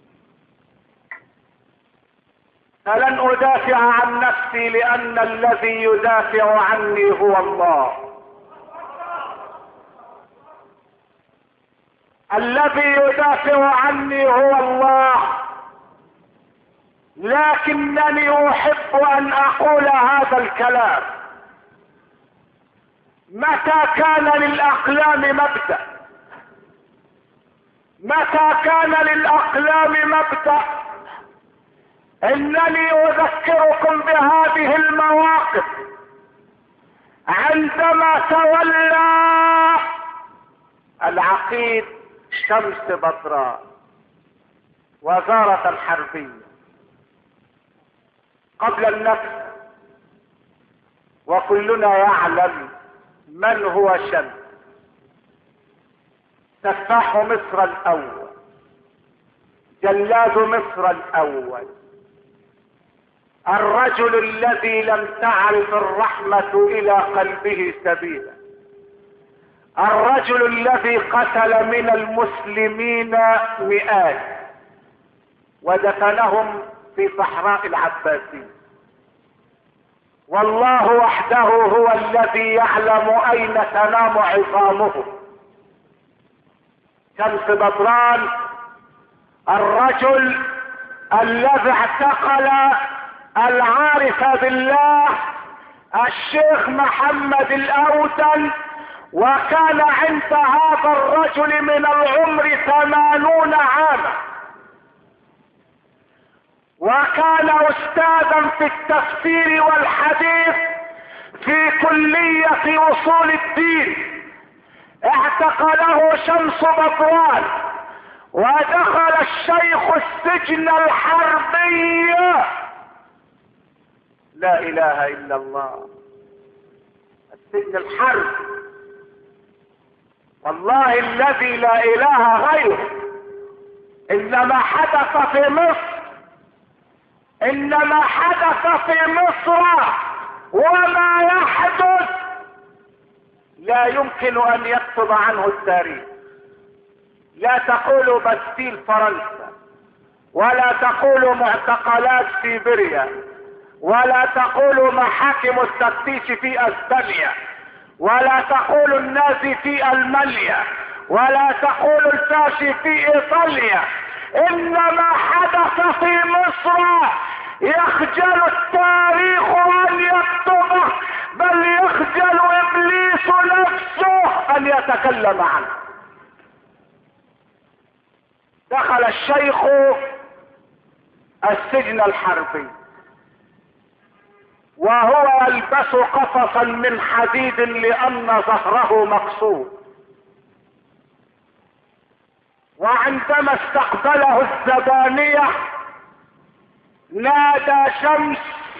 فلن ادافع عن نفسي لان الذي يدافع عني هو الله. الذي يدافع عني هو الله، لكنني احب ان اقول هذا الكلام. متى كان للاقلام مبدأ، متى كان للاقلام مبدأ، انني اذكركم بهذه المواقف عندما تولى العقيد شمس بدراء وزارة الحربية قبل النفس، وكلنا يعلم من هو شمس، سفاح مصر الاول، جلاد مصر الاول، الرجل الذي لم تعرف الرحمة الى قلبه سبيلا، الرجل الذي قتل من المسلمين مئات ودفنهم في صحراء العباسية، والله وحده هو الذي يعلم اين تنام عظامه. شمس بدران الرجل الذي اعتقل العارف بالله الشيخ محمد الاودن، وكان عند هذا الرجل من العمر ثمانون عاما، وكان استاذا في التفسير والحديث في كلية اصول الدين. اعتقله شمس بدران ودخل الشيخ السجن الحربي. لا اله الا الله، السجن الحرب. والله الذي لا اله غيره، انما حدث في مصر، انما حدث في مصر وما يحدث لا يمكن ان يكتب عنه التاريخ. لا تقولوا بستيل فرنسا، ولا تقولوا معتقلات سيبيريا، ولا تقولوا محاكم التفتيش في اسبانيا، ولا تقولوا النازي في المانيا، ولا تقولوا الفاشي في ايطاليا. انما حدث في مصر يخجل التاريخ ان يكتبه، بل يخجل ابليس نفسه ان يتكلم عنه. دخل الشيخ السجن الحربي وهو يلبس قفصا من حديد لان ظهره مكسور، وعندما استقبله الزبانية نادى شمس،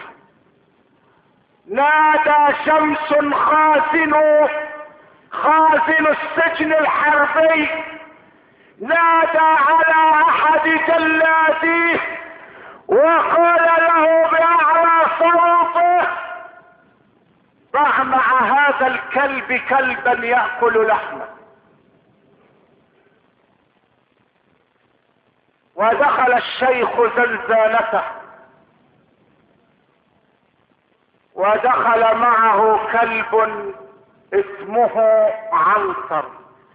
نادى شمس خازن خازن السجن الحربي، نادى على احد جلاديه وقال له باعلى صوته: ضع مع هذا الكلب كلبا يأكل لحمه. ودخل الشيخ زنزانته، ودخل معه كلب اسمه عنتر.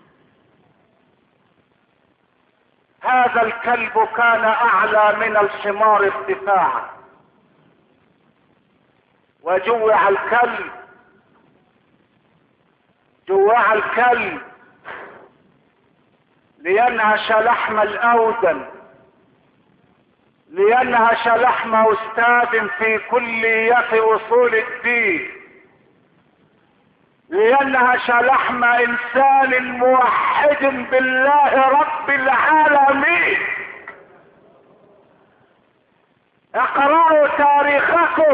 هذا الكلب كان اعلى من الحمار ارتفاعا، وجوع الكلب جوع الكلب لينهش لحم الاودن، لينهش لحم استاذ في كلية اصول الدين، لينهش لحم انسان موحد بالله رب العالمين. اقرأوا تاريخكم،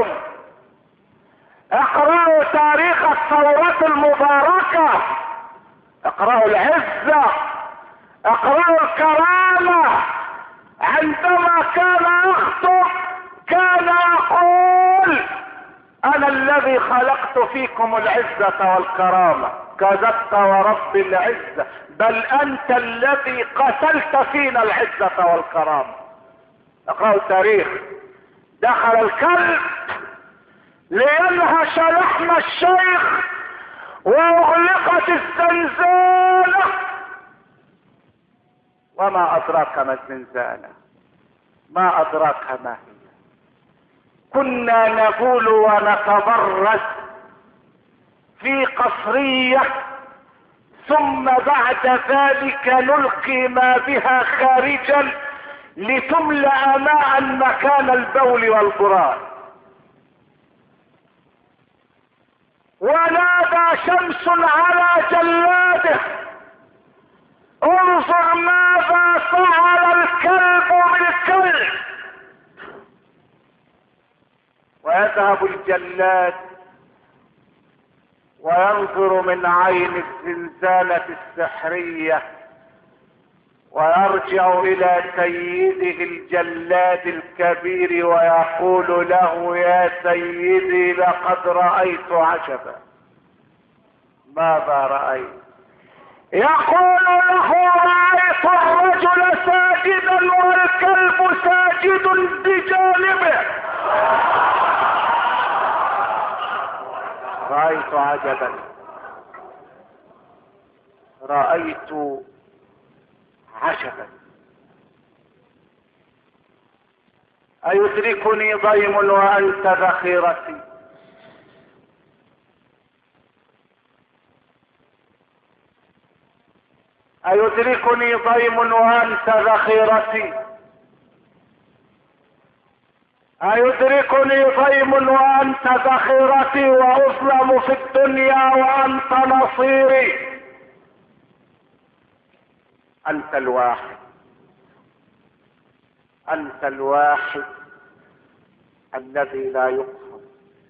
اقرأوا تاريخ الثورة المباركة، اقرأوا العزة، اقرأوا الكرامة. عندما كان يخطب كان يقول: انا الذي خلقت فيكم العزة والكرامة. كذبت ورب العزة، بل انت الذي قتلت فينا العزة والكرامة. اقرأوا التاريخ. دخل الكلب لينهش لحم الشيخ واغلقت الزنزانة. وما ادراك ما الزنزانة، ما ادراك ما هي. كنا نقول ونتبرز في قصرية، ثم بعد ذلك نلقي ما بها خارجا لتملأ ماء مكان البول والبراز. ونادى شمس على جلاده: انظر ماذا فعل الكلب بالكلب. ويذهب الجلاد وينظر من عين الزنزانة السحرية، ويرجع الى سيده الجلاد الكبير ويقول له: يا سيدي لقد رأيت عجبا. ماذا رأيت؟ يقول له: رأيت الرجل ساجدا والكلب ساجد بجانبه. رأيت عجبا، رأيت عجبا. أيدركني ضيم وأنت ذخيرتي؟ أيدركني ضيم وأنت ذخيرتي؟ أيدركني ضيم وأنت ذخيرتي وأظلم في الدنيا وأنت نصيري؟ أنت الواحد انت الواحد الذي لا يقهر،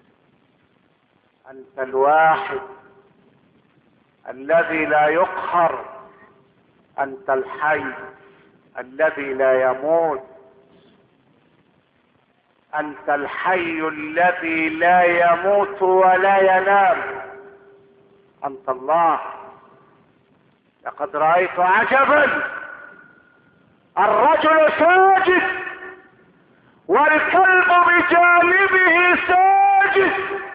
انت الواحد الذي لا يقهر، انت الحي الذي لا يموت، انت الحي الذي لا يموت ولا ينام، انت الله. لقد رأيت عجبا، الرجل ساجد والكلب بجانبه ساجد،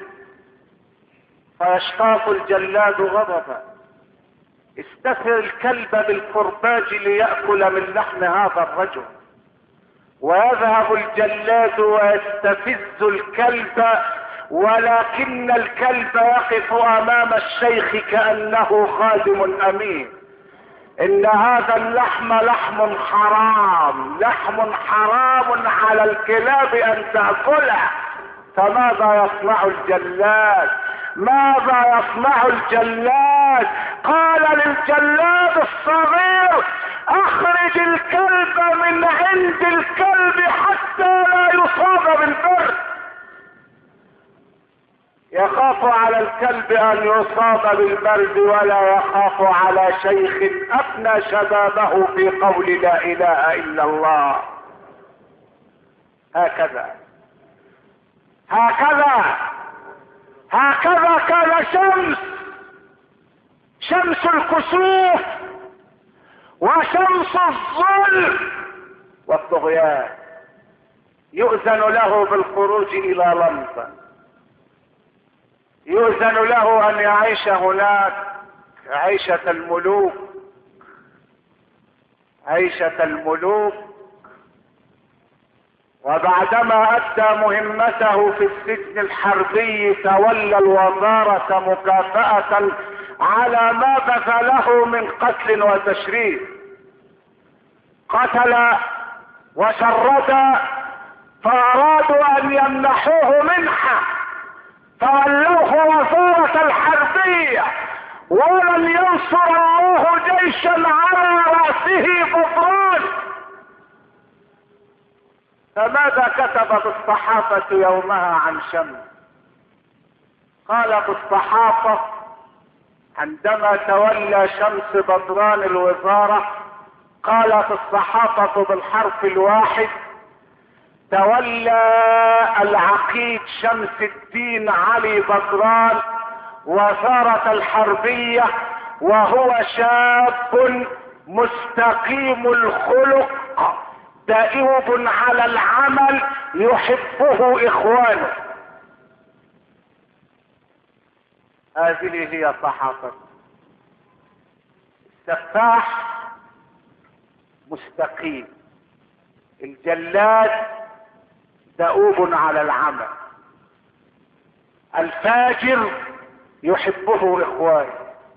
فيشتاق الجلاد غضبا، استثر الكلب بالكرباج ليأكل من لحم هذا الرجل، ويذهب الجلاد ويستفز الكلب، ولكن الكلب يقف امام الشيخ كأنه خادم امين. ان هذا اللحم لحم حرام، لحم حرام على الكلاب ان تأكله. فماذا يصنع الجلاد؟ ماذا يصنع الجلاد؟ قال للجلاد الصغير: اخرج الكلب من عند الكلب حتى لا يصاب بالبرد. يخاف على الكلب ان يصاب بالبرد، ولا يخاف على شيخ افنى شبابه في قول لا اله الا الله. هكذا هكذا هكذا كان شمس شمس الكسوف وشمس الظلم والطغيان. يؤذن له بالخروج الى لندن، يؤذن له ان يعيش هناك عيشة الملوك، عيشة الملوك. وبعدما ادى مهمته في السجن الحربي تولى الوزارة مكافأة على ما بذله من قتل وتشريد. قتل وشرد، فارادوا ان يمنحوه منحة، فولوه وزارة الحربية، ولن ينصر الله جيشا على رأسه غفران. فماذا كتبت الصحافة يومها عن شمس؟ قالت الصحافة: عندما تولى شمس بدران الوزارة، قالت الصحافة بالحرف الواحد: تولى العقيد شمس الدين علي بدران وزارة الحربية، وهو شاب مستقيم الخلق دؤوب على العمل يحبه اخوانه. هذه هي صحافة. السفاح مستقيم، الجلاد دؤوب على العمل، الفاجر يحبه اخوانه.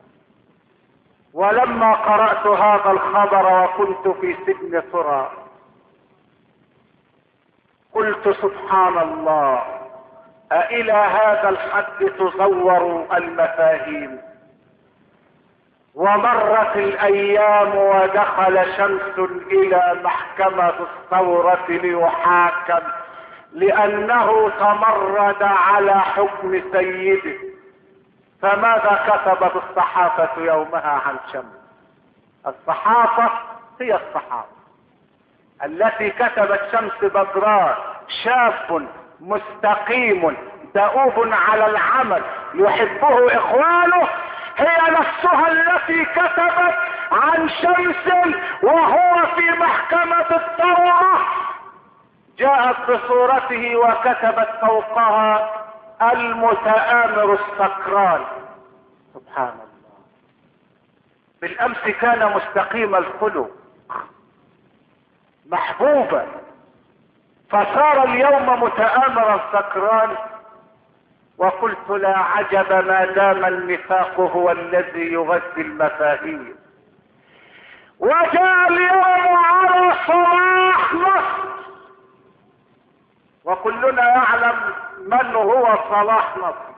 ولما قرأت هذا الخبر وكنت في سجن ثرى قلت: سبحان الله، أإلى هذا الحد تزور المفاهيم؟ ومرت الايام ودخل شمس الى محكمة الثورة ليحاكم لانه تمرد على حكم سيده. فماذا كتبت الصحافة يومها عن شمس؟ الصحافة هي الصحافة التي كتبت شمس بدران شاب مستقيم دؤوب على العمل يحبه اخوانه، هي نفسها التي كتبت عن شمس وهو في محكمة الثورة، جاءت بصورته وكتبت فوقها: المتآمر السكران. سبحان الله، بالامس كان مستقيم الخلق محبوبا، فصار اليوم متآمرا سكران. وقلت: لا عجب ما دام النفاق هو الذي يغذي المفاهيم. وجاء اليوم على صلاح نصر، وكلنا يعلم من هو صلاح نصر.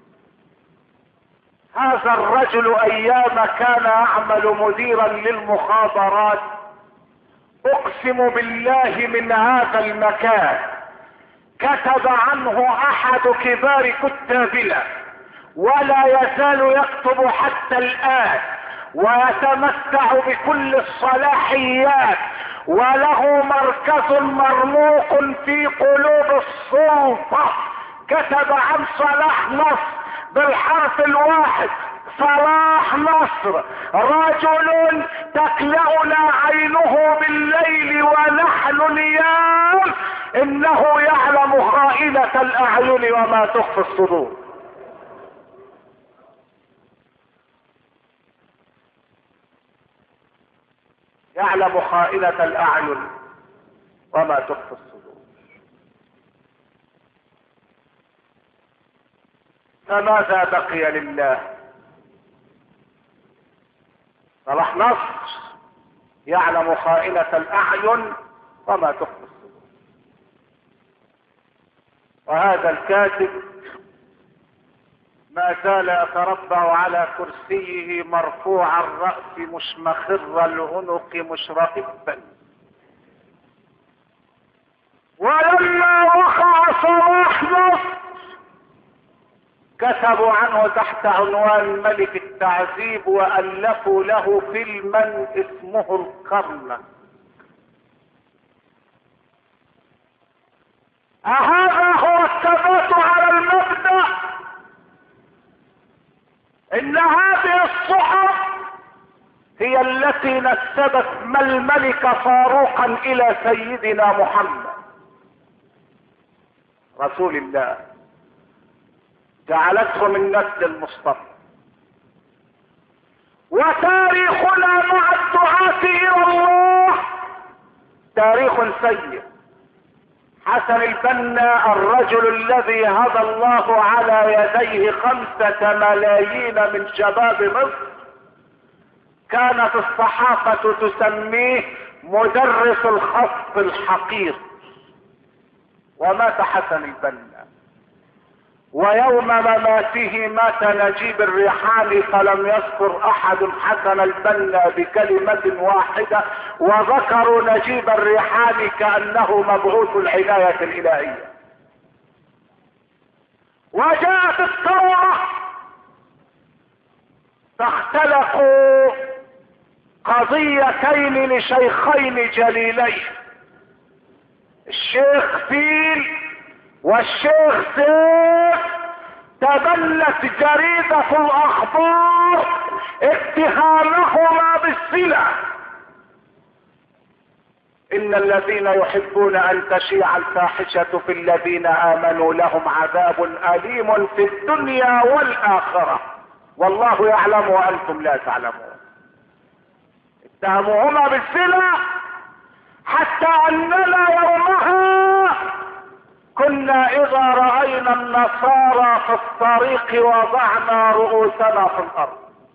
هذا الرجل ايام كان يعمل مديرا للمخابرات، اقسم بالله من هذا المكان كتب عنه احد كبار كتابنا ولا يزال يكتب حتى الان ويتمتع بكل الصلاحيات وله مركز مرموق في قلوب السلطة. كتب عن صلاح نصر بالحرف الواحد: صلاح نصر رجل تكلأنا عينه بالليل ونحن نيام، انه يعلم خائنة الاعين وما تخفي الصدور. يعلم خائنة الاعين وما تخفي الصدور. فماذا بقي لله؟ صلاح نصر يعلم خائنة الاعين وما تخفي الصدور. وهذا الكاتب ما زال يتربع على كرسيه مرفوع الرأس مشمخر العنق مشرئبا. ولما وقع صلاح نصر كتبوا عنه تحت عنوان ملك التعذيب وألفوا له فيلما اسمه القرن. أهذا هو الثبات على المبدأ؟ إن هذه الصحف هي التي نسبت الملك فاروقا إلى سيدنا محمد رسول الله، جعلته من نسل المصطفى. وتاريخنا مع الدعاة إلى الله تاريخ سيء. حسن البنا الرجل الذي هدى الله على يديه خمسة ملايين من شباب مصر كانت الصحافة تسميه مدرس الخط الحقير. ومات حسن البنا، ويوم مماته مات نجيب الريحاني، فلم يذكر احد حسن البنا بكلمة واحدة، وذكروا نجيب الريحاني كأنه مبعوث العناية الالهية. وجاءت الثورة فاختلقوا قضيتين لشيخين جليلين، الشيخ فيل والشيخ سيف. تبنت جريدة الاخبار اتهامهما بالسلع. ان الذين يحبون ان تشيع الفاحشة في الذين امنوا لهم عذاب اليم في الدنيا والاخرة والله يعلم وانتم لا تعلمون. اتهموهما بالسلع حتى اننا يومها كنا اذا رأينا النصارى في الطريق وضعنا رؤوسنا في الارض،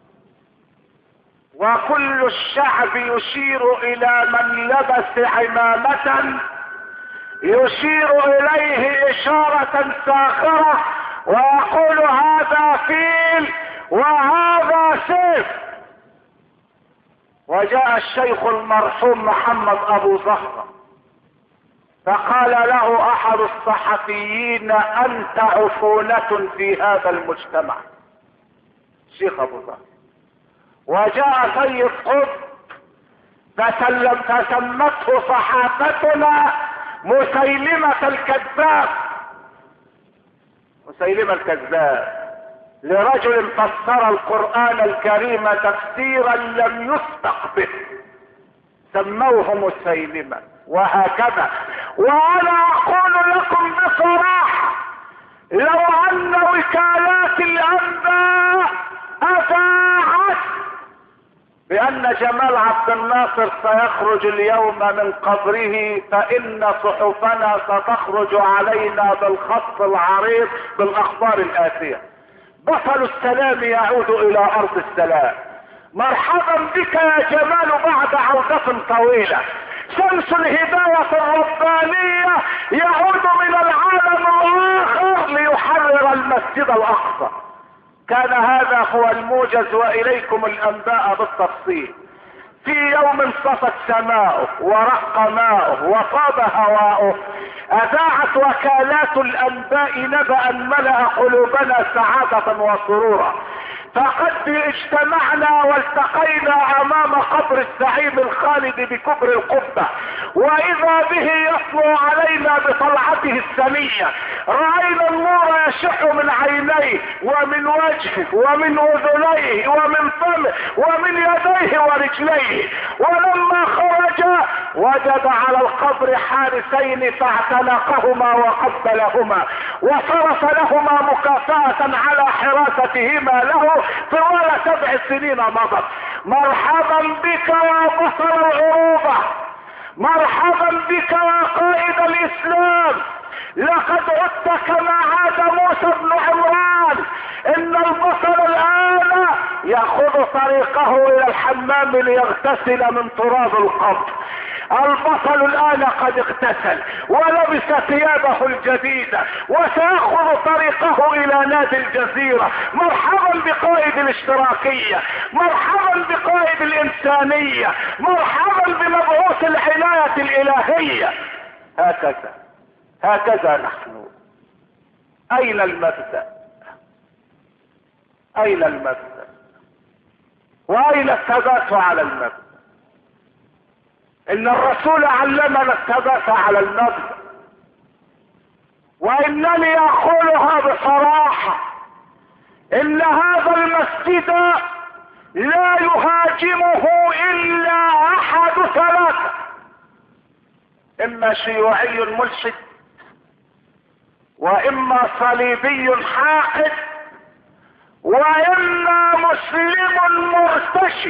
وكل الشعب يشير الى من لبس عمامة يشير اليه اشارة ساخرة ويقول هذا فيل وهذا سيف. وجاء الشيخ المرحوم محمد ابو زهرة فقال له احد الصحفيين انت عفونة في هذا المجتمع، شيخ ابو زهرة. وجاء سيد قطب فسلم فسمته صحافتنا مسيلمة الكذاب. مسيلمة الكذاب لرجل فسر القرآن الكريم تفسيرا لم يسبق به، سموه مسيلمة. وهكذا. وانا اقول لكم بصراحة لو ان وكالات الانباء اذاعت بان جمال عبد الناصر سيخرج اليوم من قبره فان صحفنا ستخرج علينا بالخط العريض بالاخبار الاتية: بطل السلام يعود الى ارض السلام، مرحبا بك يا جمال بعد عودة طويلة، شمس الهداية الربانية يعود من العالم الاخر ليحرر المسجد الاقصى. كان هذا هو الموجز واليكم الانباء بالتفصيل. في يوم صفت سماؤه ورق ماؤه وطاب هواؤه اذاعت وكالات الانباء نبأ ملأ قلوبنا سعادة وسرورا. فقد اجتمعنا والتقينا امام قبر الزعيم الخالد بكبر القبة، واذا به يطلع علينا بطلعته السمية. رأينا النور يشح من عينيه ومن وجهه ومن اذنيه ومن فمه ومن يديه ورجليه. ولما خرج وجد على القبر حارسين فاعتنقهما وقبلهما وصرف لهما مكافأة على حراستهما له طوال سبع سنين مضت. مرحبا بك يا بصر العروبة، مرحبا بك يا قائد الاسلام، لقد عدت كما عاد موسى بن عمران. ان البصر الان ياخذ طريقه الى الحمام ليغتسل من تراب القبر. البصل الان قد اغتسل ولبس ثيابه الجديدة وسيأخذ طريقه الى نادي الجزيرة. مرحبا بقائد الاشتراكية، مرحبا بقائد الانسانية، مرحبا بمبعوث العناية الالهية. هكذا هكذا نحن. اين المبدأ؟ اين المبدأ؟ واين الثبات على المبدأ؟ ان الرسول علمنا الثبات على المبدأ، وانني اقولها بصراحة ان هذا المسجد لا يهاجمه الا احد ثلاثة: اما شيوعي ملحد، واما صليبي حاقد، واما مسلم مرتشي.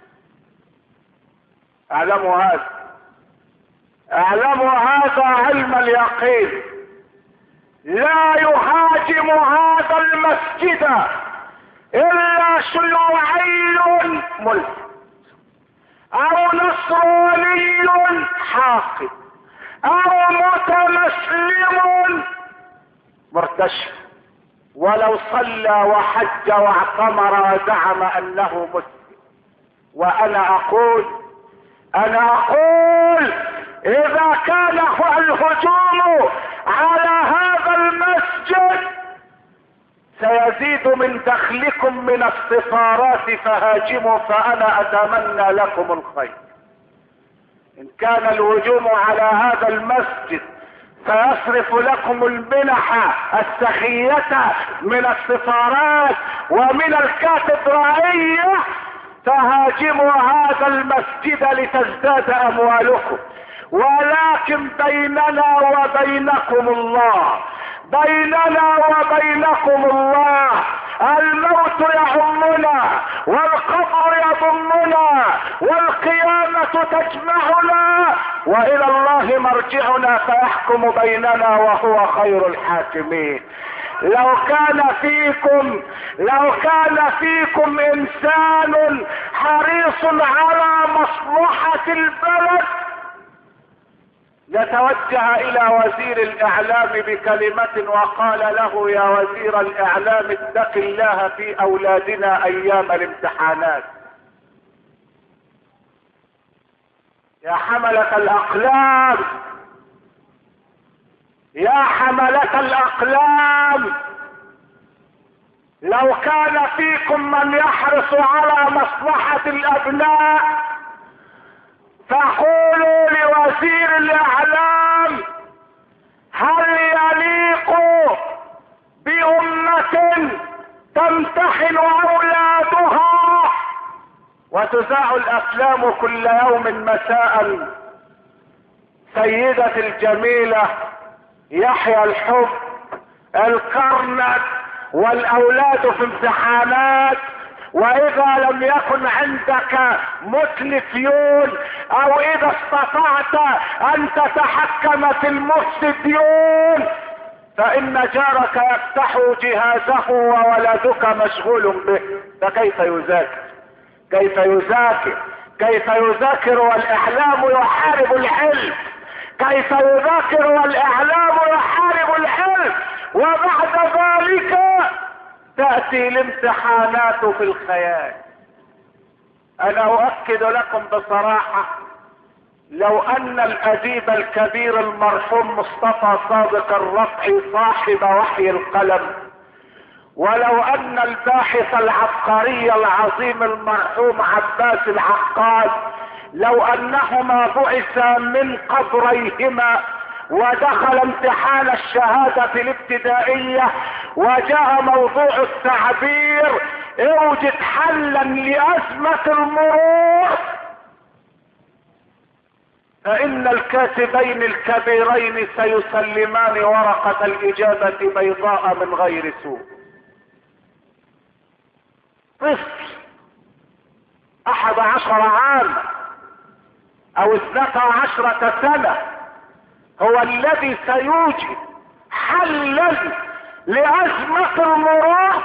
اعلموا هذا، اعلموا هذا علم اليقين. لا يهاجم هذا المسجد الا شيوعي ملحد او نصراني حاقد او متمسلم مرتشي، ولو صلى وحج واعتمر وزعم انه مسلم. وانا اقول انا اقول اذا كان الهجوم على هذا المسجد سيزيد من دخلكم من السفارات فهاجموا، فانا اتمنى لكم الخير. ان كان الهجوم على هذا المسجد سيصرف لكم المنح السخية من السفارات ومن الكاتدرائية فهاجموا هذا المسجد لتزداد اموالكم. ولكن بيننا وبينكم الله، بيننا وبينكم الله. الموت يعمنا والقبر يضمنا والقيامة تجمعنا والى الله مرجعنا فيحكم بيننا وهو خير الحاكمين. لو كان فيكم لو كان فيكم انسان حريص على مصلحة البلد يتوجه الى وزير الاعلام بكلمة وقال له: يا وزير الاعلام اتق الله في اولادنا ايام الامتحانات. يا حملة الاقلام، يا حملة الاقلام، لو كان فيكم من يحرص على مصلحة الابناء فقولوا لوزير الاعلام: هل يليق بامة تمتحن اولادها وتذاع الافلام كل يوم مساء سيدة الجميلة، يحيى الحب، الكرنك، والاولاد في امتحانات، واذا لم يكن عندك متلفيون او اذا استطعت ان تتحكم في المفسدين فان جارك يفتح جهازه وولدك مشغول به، فكيف يذاكر؟ كيف يذاكر؟ كيف يذاكر والاعلام يحارب العلم؟ كيف يذاكر والاعلام يحارب العلم؟ وبعد ذلك تأتي الامتحانات في الخيال. انا اؤكد لكم بصراحة، لو ان الاديب الكبير المرحوم مصطفى صادق الرفعي صاحب وحي القلم، ولو ان الباحث العبقري العظيم المرحوم عباس العقاد، لو انهما بعثا من قبريهما ودخل امتحان الشهادة الابتدائية وجاء موضوع التعبير اوجد حلا لازمة المرور، فان الكاتبين الكبيرين سيسلمان ورقة الاجابة بيضاء من غير سوء. طفل احد عشر عام او اثنتا عشرة سنة هو الذي سيوجد حلا لازمة المرور،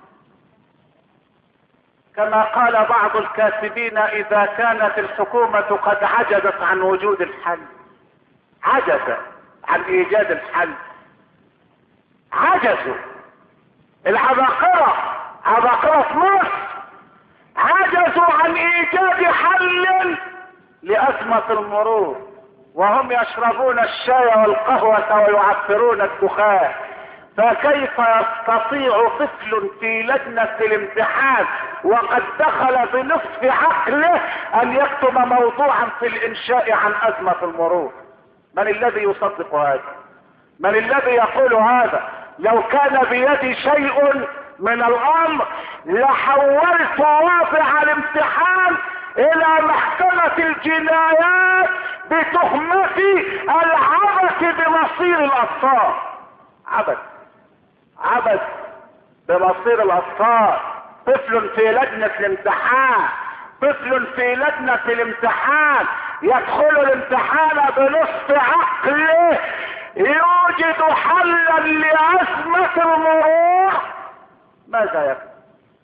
كما قال بعض الكاتبين اذا كانت الحكومة قد عجزت عن وجود الحل، عجزت عن ايجاد الحل، عجزوا العباقرة، عباقرة مصر عجزوا عن ايجاد حل لازمة المرور، وهم يشربون الشاي والقهوة ويعفرون الدخان، فكيف يستطيع طفل في لجنة الامتحان وقد دخل بنصف عقله ان يكتب موضوعا في الانشاء عن ازمة المرور؟ من الذي يصدق هذا؟ من الذي يقول هذا؟ لو كان بيدي شيء من الامر لحولت واضع الامتحان الى محكمة الجنايات بتهمة العبث بمصير الاطفال. عبث عبث بمصير الاطفال. طفل في لجنة الامتحان، طفل في لجنة الامتحان يدخل الامتحان بنصف عقله يوجد حلا لأزمة المرور، ماذا يكتب؟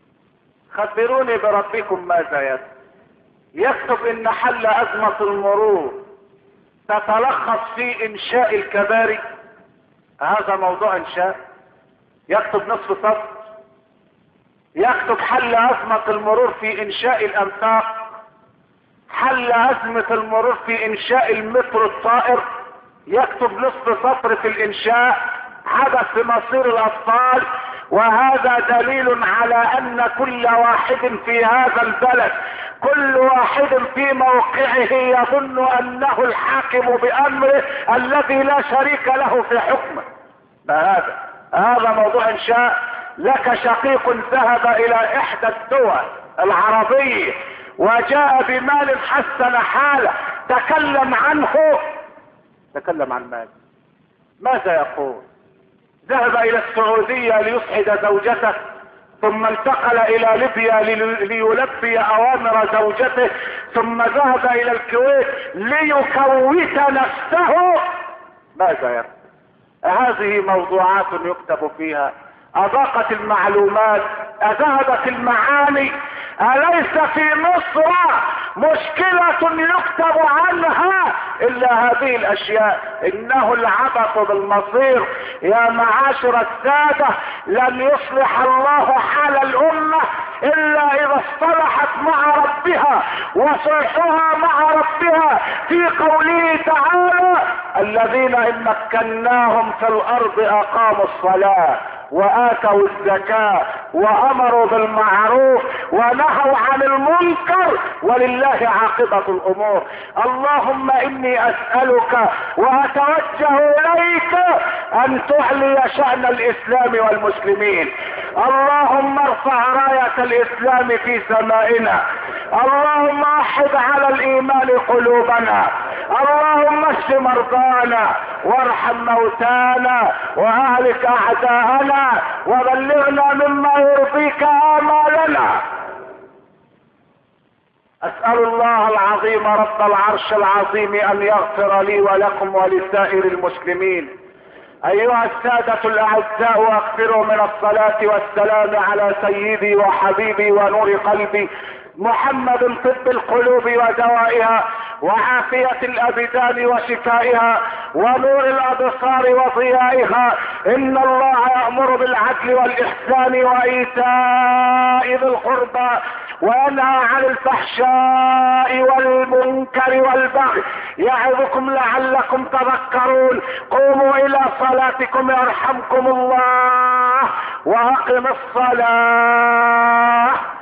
خبروني بربكم ماذا يكتب؟ يكتب ان حل ازمة المرور تتلخص في انشاء الكباري، هذا موضوع انشاء، يكتب نصف سطر. يكتب حل ازمة المرور في انشاء الانفاق، حل ازمة المرور في انشاء المترو الطائر، يكتب نصف سطر في الانشاء عبث بمصير الاطفال. وهذا دليل على ان كل واحد في هذا البلد، كل واحد في موقعه يظن انه الحاكم بامره الذي لا شريك له في حكمه. هذا هذا موضوع انشاء. لك شقيق ذهب الى احدى الدول العربية وجاء بمال حسن حاله، تكلم عنه، تكلم عن مال، ماذا يقول؟ ذهب الى السعودية ليسعد زوجته، ثم انتقل الى ليبيا ليلبي اوامر زوجته، ثم ذهب الى الكويت ليكوت نفسه. ماذا يقول؟ هذه موضوعات يكتب فيها. اضاقت المعلومات، اذهبت المعاني. اليس في مصر مشكلة يكتب عنها الا هذه الاشياء؟ انه العبث بالمصير. يا معاشر السادة، لن يصلح الله حال الامة الا اذا اصطلحت مع ربها، وصلحها مع ربها في قوله تعالى: الذين ان مكناهم في الارض اقاموا الصلاة واتوا الزكاة وامروا بالمعروف ونهوا عن المنكر ولله عاقبة الامور. اللهم اني اسألك واتوجه اليك ان تعلي شأن الاسلام والمسلمين. اللهم ارفع راية الاسلام في سمائنا. اللهم احد على الايمان قلوبنا. اللهم اشف مرضانا وارحم موتانا واهلك اعداءنا وبلغنا مما يرضيك امالنا. اسأل الله العظيم رب العرش العظيم ان يغفر لي ولكم ولسائر المسلمين. ايها السادة الاعزاء، اكثروا من الصلاة والسلام على سيدي وحبيبي ونور قلبي محمد طب القلوب ودوائها، وعافية الابدان وشفائها، ونور الابصار وضيائها. ان الله يأمر بالعدل والاحسان وايتاء ذي القربى، وينهى عن الفحشاء والمنكر والبغي، يعظكم لعلكم تذكرون. قوموا الى صلاتكم يرحمكم الله، واقم الصلاة.